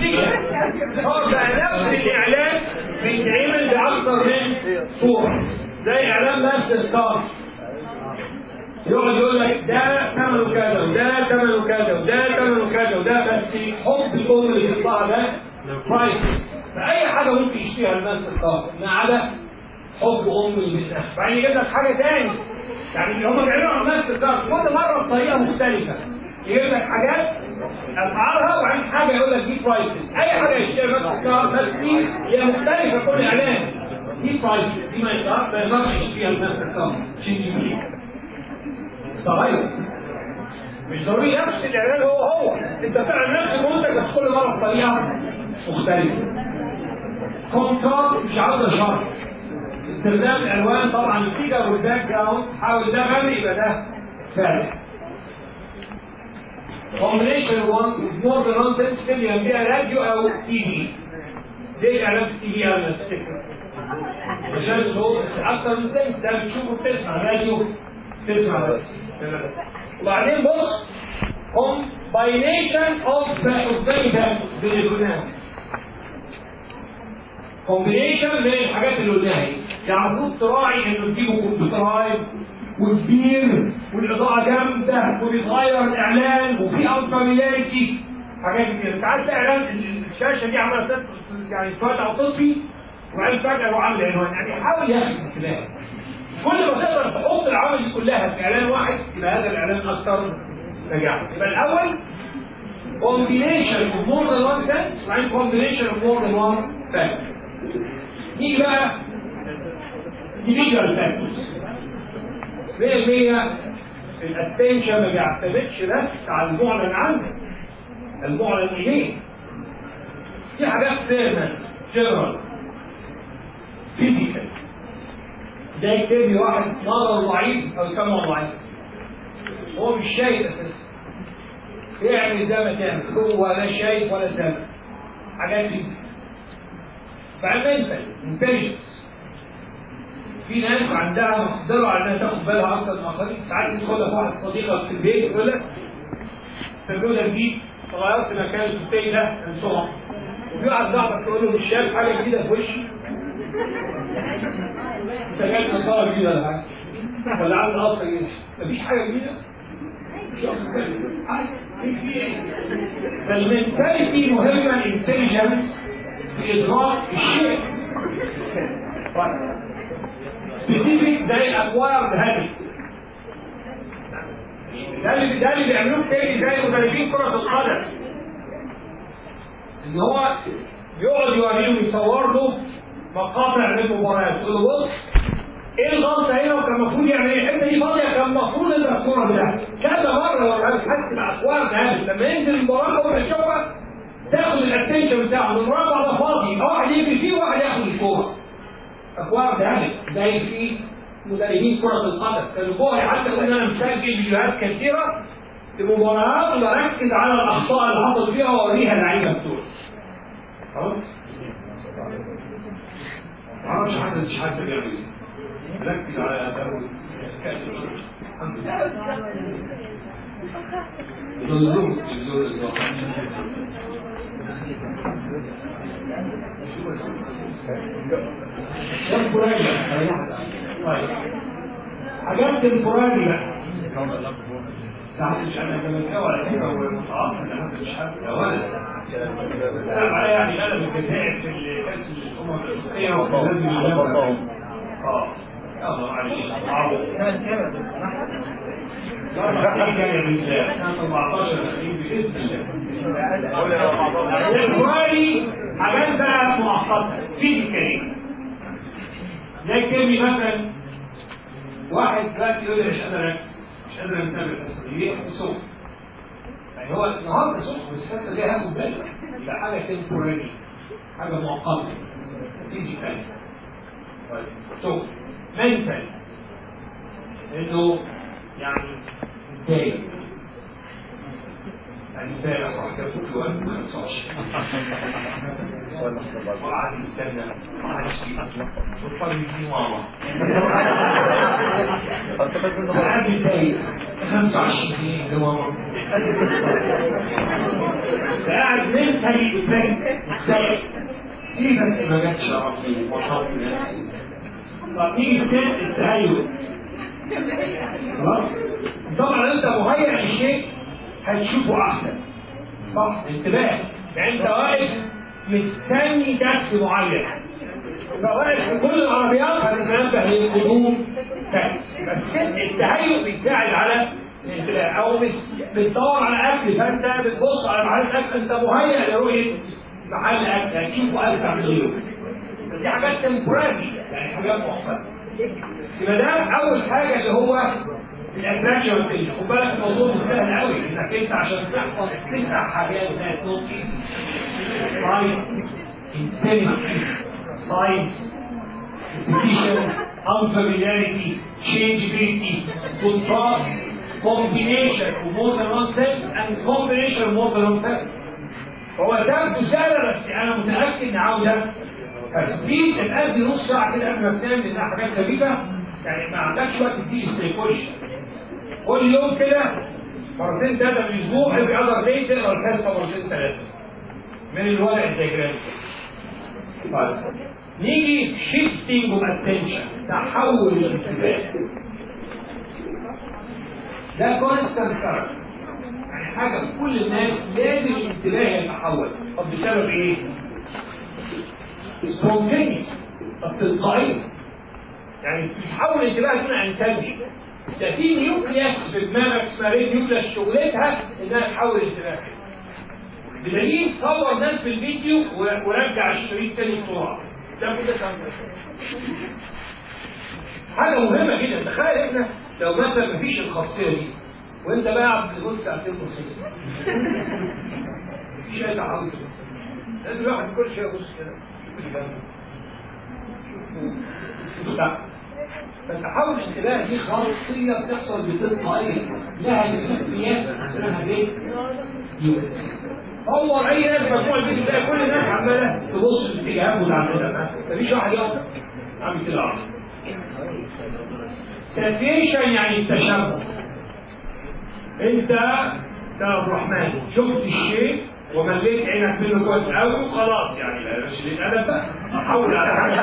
كومبيتيشن. هو بقى نفس الاعلان بيتعمل باكثر من صوره، زي اعلان ماستر ستار، يقعد يقول لك ده ثمنه كذا وده ثمنه كذا وده ثمنه كذا وده، بس حب الام اللي بيطلع ده برايس. فاي حاجه ممكن يشتريها الماستر ستار ما عدا حب ام اللي بتنفس. بعدين يجيب لك حاجه ثاني، يعني هم بيعملوا على الماستر ستار كل مره بطريقه مختلفه، يجيب لك حاجات اسعارها وبعدين حاجه يقول لك دي برايسز. اي حاجه يشتريها ماستر ستار بس دي هي مختلفه كل اعلان، دي برايسز، دي ما يقدرش يشتريها الماستر ستار عشان يجيب تغير. مش ضروري نفس الاعلان هو انت فعلا نفس المنتج بس كل مره بطريقه مختلفه. كونتراست مش عاوزه شرط. استخدام الالوان طبعا الفيجر والباك جراوند، حاول ده غني يبقى ده فعلا. كومبينيشن 1 مور ذان 1 تنسل ينبيها راديو او تي في. ليه اعلان في التي في انا افتكر؟ عشان الصوت اكتر من تنس، ده بتشوفه بتسمع راديو تسمع بس. وبعدين بص combination of the قلناها. combination من الحاجات اللي قلناها دي، يعني المفروض تراعي انه تجيبوا كمبيوترايز وكبير والاضاءه جامده وبيتغير الاعلان وفي انفاميلاريتي حاجات كتير. انت عارف اعلان الشاشه دي عماله يعني تولع وتطفي وبعدين فجاه هو عامل عنوان، يعني حاول ياخد الكلام. كل ما تقدر تحط العوامل دي كلها في اعلان واحد يبقى هذا الاعلان اكثر نجاحا. يبقى الاول combination of more than one sense وبعدين combination of more than one factor. نيجي بقى individual factors. 100% الاتنشن ما بيعتمدش بس على المعلن عنه، المعلن اليه. في حاجات ثيرمال جنرال فيزيكال، ده يكتب واحد نظره ضعيف او سمعه ضعيف، هو مش شايف اساسا، يعمل زي ما تعمل هو لا شايف ولا سامع، حاجات فيزيكال. بعدين انتليجنس، في ناس عندها مقدره على انها تاخد بالها اكتر من الاخرين. ساعات يدخل لك واحد صديقك في البيت يقول لك تقول لك دي غيرت مكان البيت ده من صبح، ويقعد صاحبك تقول له مش شايف حاجه جديده في وشي؟ انت جايب نظاره جديده ولا حاجه؟ ولا عامل قصه جديده؟ مفيش حاجه جديده؟ مش واخد بالك؟ فالمنتاليتي مهمه، الانتليجنس في ادراك الشيء. سبيسيفيك زي الاكوايرد هابت، ده اللي بيعملوه تاني زي مدربين كره القدم، ان هو يقعد يوريله يصور له مقاطع من المباريات، يقول له بص ايه الغلطه هنا وكان المفروض يعمل ايه؟ الحته دي فاضيه كان المفروض ان الكوره بتاعتي كذا مره وريها حتى الاكوايرد هابت. لما ينزل المباراه اول ما يشوفها تاخد الاتنشن بتاعه، المربع ده فاضي، واحد يجري فيه وواحد ياخد الكوره. اكوايرد هابت زي في مدربين كرة القدم كانوا جوه، حتى ان انا مسجل فيديوهات كثيرة لمباريات وبركز على الاخطاء اللي حصل فيها واوريها اللعيبه بتوعي. خلاص؟ معرفش حد مش حد بيعمل ايه. ركز على دوري الحمد لله. ظلموا التلفزيون الظاهر. طيب حاجات تمبوراري بقى. مش انا كمان ولا كده ومتعاطف انا مش حابب ولا لا معايا يعني قلم الجزائر في كاس الامم الافريقيه ولازم يلا معلش سنه 14 باذن الله. تمبوراري حاجات بقى مؤقته فيزيكالي، زي كلمه مثلا واحد دلوقتي يقول لي مش قادر اركز، مش قادر انتبه ليه سخن، يعني هو النهارده سخن بس الكسر ده هاخد بالك، يبقى حاجه تمبوراري، حاجه مؤقته فيزيكالي. طيب سخن منتال، انه يعني متضايق، يعني امبارح راح جاب فلوس ما ينفعش وقعد يستنى وقعد يشتكي والطالب يجي ماما قاعد يتضايق 25 جنيه اللي هو قاعد منتهي بالتالي دي بس ما جاتش عربي وحط نفسي. طب تيجي تاني التهيؤ. خلاص؟ طبعا انت مهيئ لشيء هتشوفه احسن. صح؟ انتباه. يعني انت واقف مستني تاكسي معين. فواقف في كل العربيات هتتنبه لقدوم تاكسي. بس التهيؤ بيساعد على الانتباه. او بتدور على اكل فانت بتبص على محل اكل انت مهيئ لرؤيه محل اكل هتشوفه اسرع من غيره. دي حاجات تمبراري يعني حاجات مؤقته. يبقى ده اول حاجه اللي هو الاتراكشن والتنشن. خد بالك الموضوع مش سهل قوي انك انت عشان تحفظ 9 حاجات ذات نوت ايزي. رايت انتنسي ساينس repetition unfamiliarity changeability contrast combination of more than one sense and combination of more than one sense. هو ده مسألة بس أنا متأكد إن عاوزة دي تبقى نص ساعة كده قبل ما تنام لأنها حاجات خفيفة يعني ما عندكش وقت تدي استيكوليشن. كل يوم كده مرتين 3 في الأسبوع every other day تقرا الحصة مرتين 3 من الورق الدياجرام. طيب نيجي shifting of attention تحول الانتباه. ده constant current يعني حاجة في كل الناس لازم الانتباه يتحول. طب بسبب ايه؟ spontaneous التلقائية يعني بتحول الانتباه دون ان تدري. ده في نيوكليس في دماغك اسمها ريد نيوكليس شغلتها انها تحول الانتباه. بدليل صور ناس في الفيديو ورجع الشريط تاني بسرعة. ده كده حاجة مهمة جدا. تخيل احنا لو مثلا مفيش الخاصية دي وانت بقى قاعد بتقول ساعتين ونص مفيش اي تحول. لازم الواحد كل شيء يبص كده فتحول الانتباه دي خاصية بتحصل بتلقائية لها نيوكليات اسمها ايه؟ صور اي ناس مجموعة الفيديو تلاقي كل الناس عمالة تبص في اتجاهات متعددة مفيش واحد يقف عامل كده عرض. ساتيشن يعني التشبع. انت عبد الرحمن شفت الشيء ومليت عينك منه كويس قوي وخلاص يعني مش للأدب بقى احول على حاجه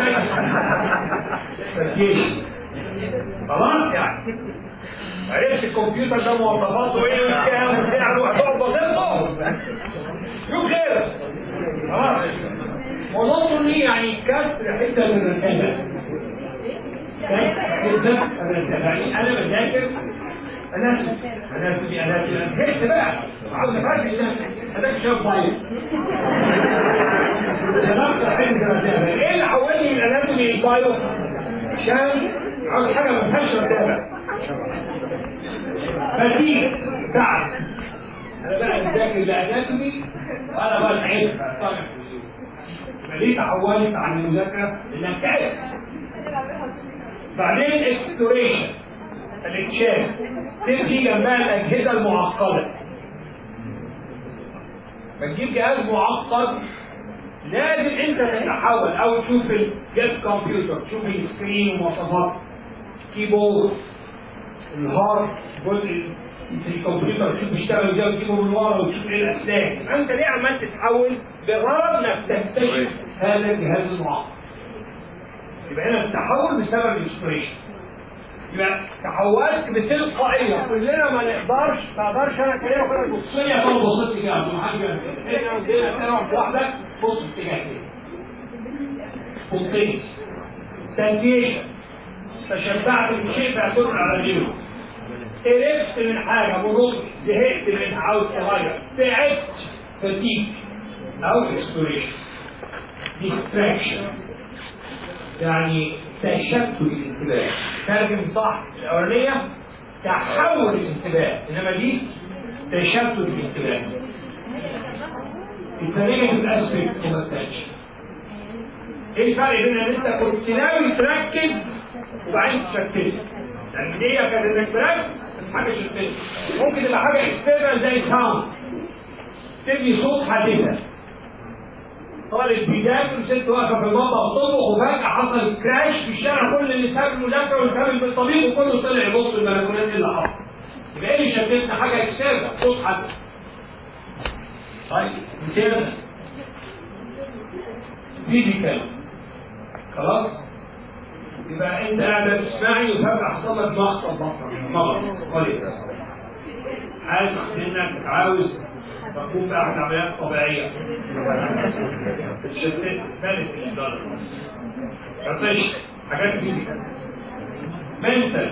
ثانيه. خلاص يعني عرفت الكمبيوتر ده مواصفاته ايه وكام وسعره وهتقعد بسيطه شوف خير. خلاص ونصني يعني كسر حته من الرساله. انا بذاكر انا زهقت بقى عاوز افرش انا شاب طيب ايه اللي حولني من اناتومي للبايو عشان عاوز حاجه ما فيهاش رتابه بديل تعب. انا بقى بذاكر الاناتومي وانا بقى تعبت طالع فليه تحولت عن المذاكره لانك تعبت. بعدين اكسبلوريشن الاكتشاف تبني جنبها الاجهزه المعقده. بتجيب جهاز معقد لازم انت تتحول او تشوف الجهاز كمبيوتر تشوف السكرين ومواصفات كيبورد الهارد جزء في الكمبيوتر تشوف بيشتغل ازاي وتجيبه من ورا وتشوف ايه الاسلاك. انت ليه عمال تتحول بغرض انك تكتشف هذا الجهاز المعقد. يبقى هنا التحول بسبب الاكسبلوريشن. يبقى تحولت بتلقائيه كلنا ما نقدرش انا كلمه كده بصية طب بصيت كده عشان حاجه هنا وهنا تروح لوحدك بص اتجاه كده. كونتينس سنتيشن تشبعت من شيء فاعتبر على غيره. قرفت من حاجه مرض زهقت منها عاوز تغير تعبت فتيك او اكسبلوريشن. ديستراكشن يعني تشتت الانتباه. ترجم صح الاولانيه تحول الانتباه انما دي تشتت الانتباه. الثانيه الاسبكت اوف اتنشن. ايه الفرق بين ان انت كنت ناوي تركز وبعدين تشتت؟ يعني النيه كانت انك تركز حاجه شتت. ممكن تبقى حاجه اكسترنال زي ساوند تبني صوت حادثه. طالب بيذاكر ست واقفه في المطبخ بتطبخ وفجاه حصل كراش في الشارع كل اللي ساب المذاكره واللي ساب الطبيب وكله طلع يبص البلكونات اللي حصل. يبقى ايه اللي شدتنا؟ حاجه اكسترنال، صوت حد. طيب انترنال فيزيكال، خلاص؟ يبقى انت قاعده تسمعي وفجاه حصل لك مغصب بطنك، مغص كويس، حاسس انك عاوز تقوم باحد عمليات طبيعيه، اتشتت، ثالث الاداره، عطشت، حاجات فيزيكال. منتال،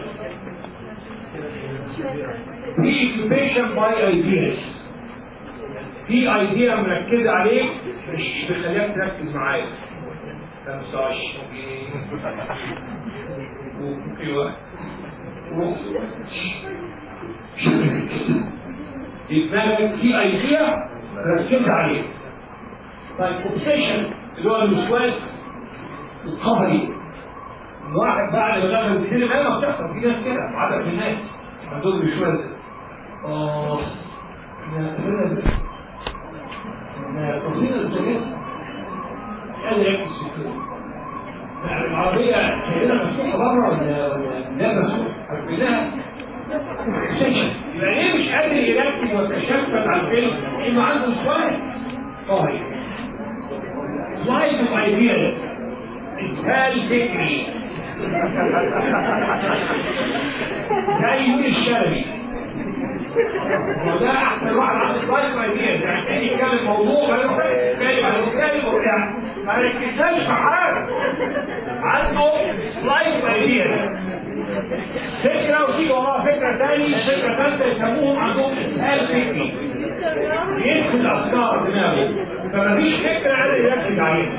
في اكيوبيشن باي ايدياز، في ايديا مركزه عليك مش بيخليك تركز معايا. 15 دماغك في ايديا ركزت عليه. طيب اوبسيشن اللي هو الوسواس القهري، الواحد بعد ما دخل السينما ما بتحصل في ناس كده، عدد من الناس عندهم وسواس. يا تطوير الجنس كان يركز في الفيلم. العربية هنا مفتوحة بره ولا لا مفتوحة؟ كلها يبقى ليه مش قادر يركز ويتشفت على الفيلم؟ إنه عنده سؤال طيب. لايف ايدياز، إسهال فكري زي يونس الشلبي، وده أحسن واحد عنده لايف ايدياز، يعني كان يتكلم موضوع كلمة وبتاع ما ركزناش في حاجة، عنده لايف ايدياز، فكرة وتيجي وراها فكرة تاني، فكرة ثالثة، يسموهم عندهم إسهال فكري، يدخل أفكار دماغه، فمفيش فكرة قادر يركز عليها.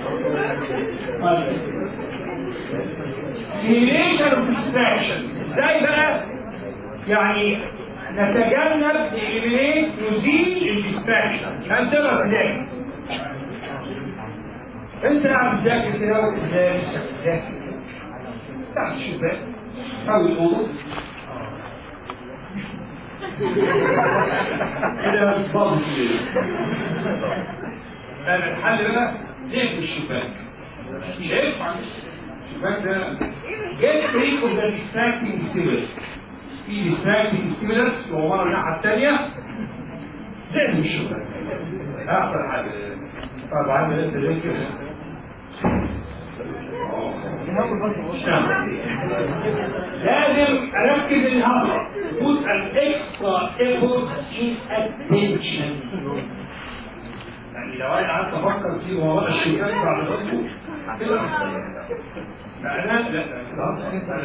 elimination of distraction، ازاي بقى؟ يعني نتجنب نزيل الديستراكشن. عشان تقدر تذاكر، انت قاعد تذاكر كده وازاي تذاكر تحت الشباك او الاوضه كده بتفضل انا الحل بقى نقفل الشباك، مش هينفع الشباك ده get rid of the distracting stimulus. في distracting stimulus وهو الناحيه الثانيه نقفل الشباك، اخر حاجه. طبعا انت زي كده لازم اركز النهارده put an extra effort in attention. يعني لو انا قعدت افكر فيه وهو الشباك بعد ضغطه هتبقى انا لا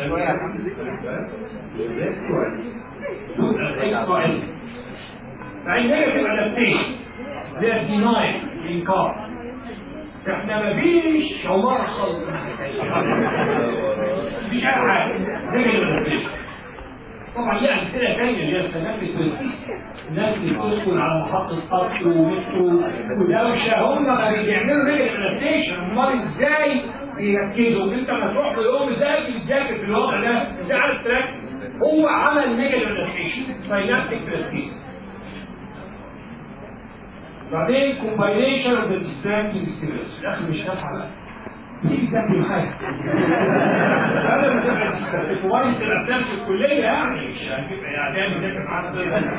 put an extra effort. فعندنا في الادابتيشن زي الدينايل الانكار، احنا مفيش عمارة خالص مفيش اي حاجة زي الادابتيشن. طبعا ليه امثله ثانيه اللي هي السنابل التوزيع، الناس اللي بتسكن على محطه قطر ومترو ودوشه، هم ما بيعملوا ريجل ادابتيشن، امال ازاي بيركزوا؟ انت لما تروح له يقوم ازاي بتذاكر في الوضع ده؟ ازاي عارف تركز؟ هو عمل ريجل ادابتيشن ساينابتيك بلاستيسيتي. بعدين كومباينيشن اوف ذا ديستراكتنج ستيمولس، في الاخر مش نافعه بقى تيجي تاكل معايا. انا ما تبقى كويس تبقى في نفس الكليه، يعني مش هتبقى اعدام وتاكل معانا.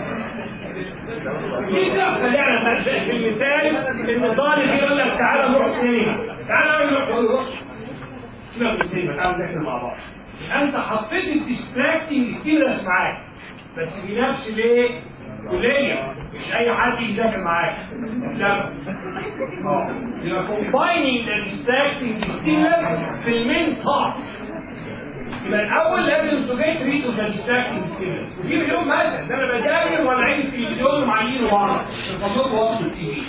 ليه ده؟ خلينا في المثال ان طالب يقول لك تعالى نروح سينما، تعالى نروح سيبك من السينما، تعالى نذاكر مع بعض. انت حطيت الديستراكتنج ستيمولس معاك، بس في نفس الايه؟ كليه، مش اي حد يذاكر معاك. لا يبقى combining the distracting stimulus في المين parts. يبقى الاول لازم to get rid of the distracting stimulus. ودي مليون مثل، ده انا بذاكر ولا عيد التلفزيون ومعين ورا الفصول وقت التي في.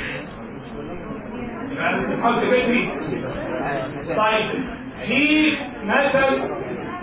يبقى لازم تحط بيتري. طيب في مثل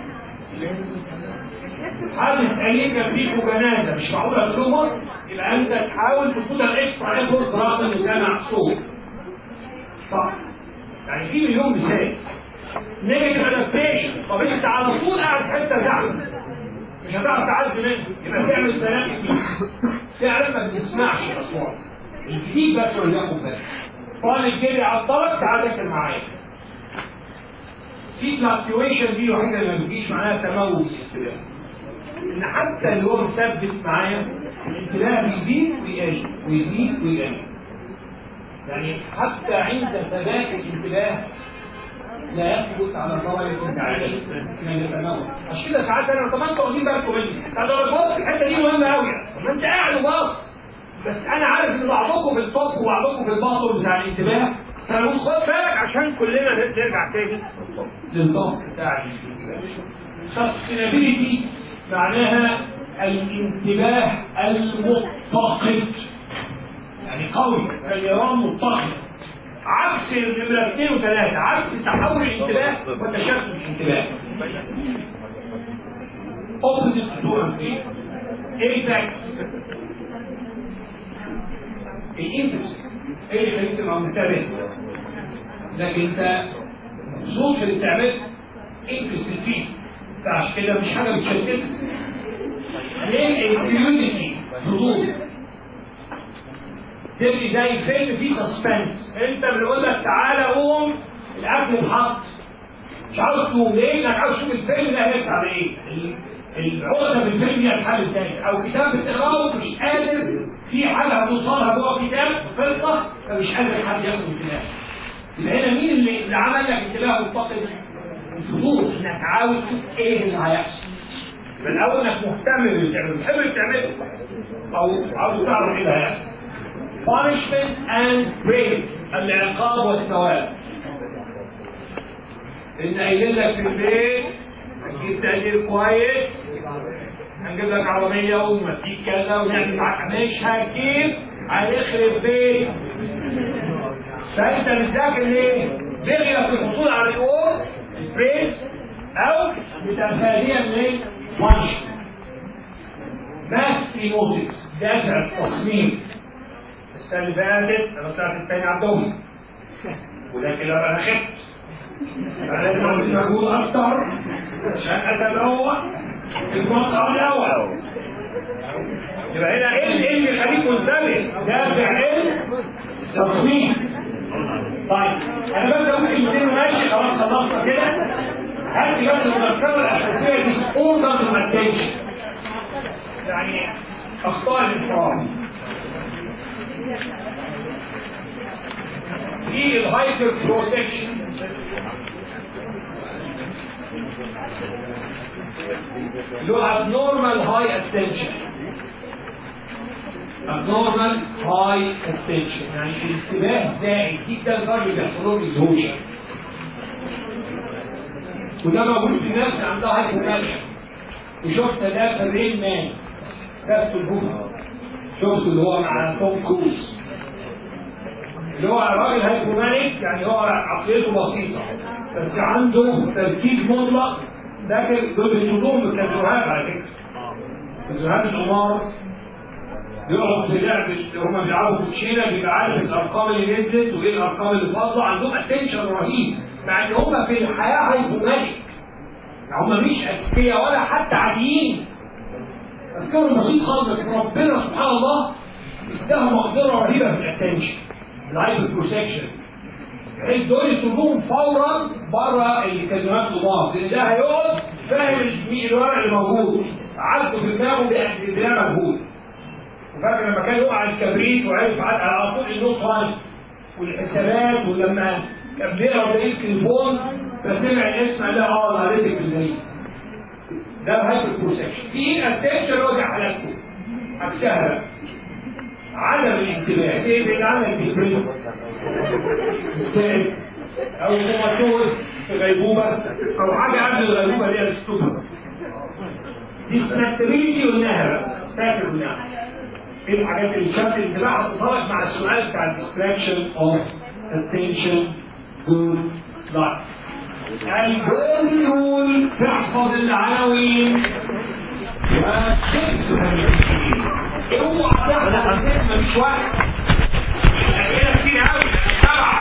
حادث أليم كان فيه جنازة مش معقولة تلومر، يبقى أنت تحاول تفوت الإكسترا إيفورت رغم إنه سامع صوت. صح؟ يعني في مليون مثال. نيجاتيف أدابتيشن، طب أنت على طول قاعد في حتة زحمة مش هتعرف تعدي منها، يبقى تعمل سلام جديد. فعلا ما بتسمعش الأصوات. الجديد بس ولا ياخد بالك. طالب جري على الطلب تعال ذاكر معايا. في فلاكتويشن دي الوحيدة اللي ما بتجيش معناها تموت الانتباه. ان حتى اللي هو مثبت معايا الانتباه بيزيد ويقل ويزيد ويقل. يعني حتى عند ثبات الانتباه لا يثبت على درجة التعليم من التناول. عشان كده ساعات انا طب انتوا واخدين بالكم مني، ساعات انا ببص الحته دي مهمه قوي، ما انت قاعد وبص، بس انا عارف ان بعضكم في الطب وبعضكم في الباطل بتاع الانتباه، فبص خد بالك عشان كلنا نرجع تاني للضغط بتاع الانتباه. sustainability معناها الانتباه المتقد، يعني قوي النيران متقد، عكس النمرة 2 و3، عكس تحول الانتباه وتشتت الانتباه. opposite to 2 and 3. ايه ده؟ الانترست ايه اللي انت ما منتبه، لكن انت مبسوط في اللي بتعمله، انترست فيه، فعشان كده مش حاجه بتشتتك. ليه؟ الكيوريوسيتي، فضول. تبقي زي فيلم فيه سسبنس، انت بنقول لك تعالى قوم الاكل اتحط، مش عاوز تقوم ليه؟ لانك عاوز تشوف الفيلم ده هيحصل على ايه؟ العقده في الفيلم دي هتحل ازاي؟ او كتاب بتقراه ومش قادر في حاجه هتوصلها جوه كتاب قصه فمش قادر حد ياخد انتباه. يبقى هنا مين اللي عمل لك انتباه متقد؟ الفضول، انك عاوز تشوف ايه اللي هيحصل. يبقى الاول انك مهتم باللي بتعمله، بتحب اللي بتعمله او عاوز تعرف ايه اللي هيحصل. punishment and praise، العقاب والثواب. ان قايلين لك في البيت هتجيب تقدير كويس، هنجيب لك عربيه ونديك كذا ونعمل معاك، مش هتجيب هنخرب بيت. فانت بتذاكر ليه؟ بغية في الحصول على الريورد البريز او بتفاديا للبانشمنت. ماس ايموتكس، دافع التصميم. السنه اللي فاتت انا طلعت الثاني على الدوري، ولكن لما انا خدت فلازم اعمل مجهود اكتر عشان اتبوأ المقطع الاول. يبقى هنا ايه اللي يخليك منتبه؟ دافع التصميم. طيب انا بس اقول كلمتين وماشي، خلاص خلصنا كده. هات لي بس المذكره الاساسيه دي اوردر الماتيشن، يعني اخطاء الانفراد. في الهايبر بروسكشن، اللي هو abnormal high attention. abnormal high attention يعني الانتباه زائد جدا لدرجه بيحصل لهم ازهوشن، وده موجود في الناس اللي عندها هايبومانيا. وشفت ده في الرين مان، بس الهوفر شفت اللي هو مع توم كروز، اللي هو راجل هايبومانيك، يعني هو عقليته بسيطه بس عنده تركيز مطلق. لكن دول بيطلبوهم بالكازوهات على فكره، كازوهات القمار، يقعد في لعب اللي هم بيلعبوا كوتشينه، بيبقى عارف الارقام اللي نزلت وايه الارقام اللي فاضله، عندهم اتنشن رهيب، مع ان هم في الحياه هايبومانيك، يعني هم مش اذكياء ولا حتى عاديين، تفكيرهم بسيط خالص، بس ربنا سبحان الله اداهم مقدره رهيبه في الاتنشن، الهايبر بروسكشن، بحيث دول يطلبوهم فورا بره الكازوهات القمار، لان ده هيقعد فاهم الورق اللي موجود، عارفه في دماغه بيعمل مجهود. وفاكر لما كان يقع الكبريت وعرف على طول النوت لاين والحسابات، ولما كان بيقرا بقيه التليفون فسمع الاسم قال اه انا قريت البريد. ده الهايبر بروسكشن. في اتنشن وجع حالته عكسها بقى عدم الانتباه، ايه اللي عمل البريد؟ او كوماتوز في غيبوبه او حاجه قبل الغيبوبه اللي هي الستوبر. ديستراكتبيلتي قلناها بقى، فاكر قلناها. ايه الحاجات اللي شافت الانتباه هتتطابق مع السؤال بتاع الديستراكشن اوف اتنشن جود لايف. الجول رول تحفظ العناوين وتكسب التفكير. اوعى تحفظ الاسم مش واحد. الاسئله كتير قوي.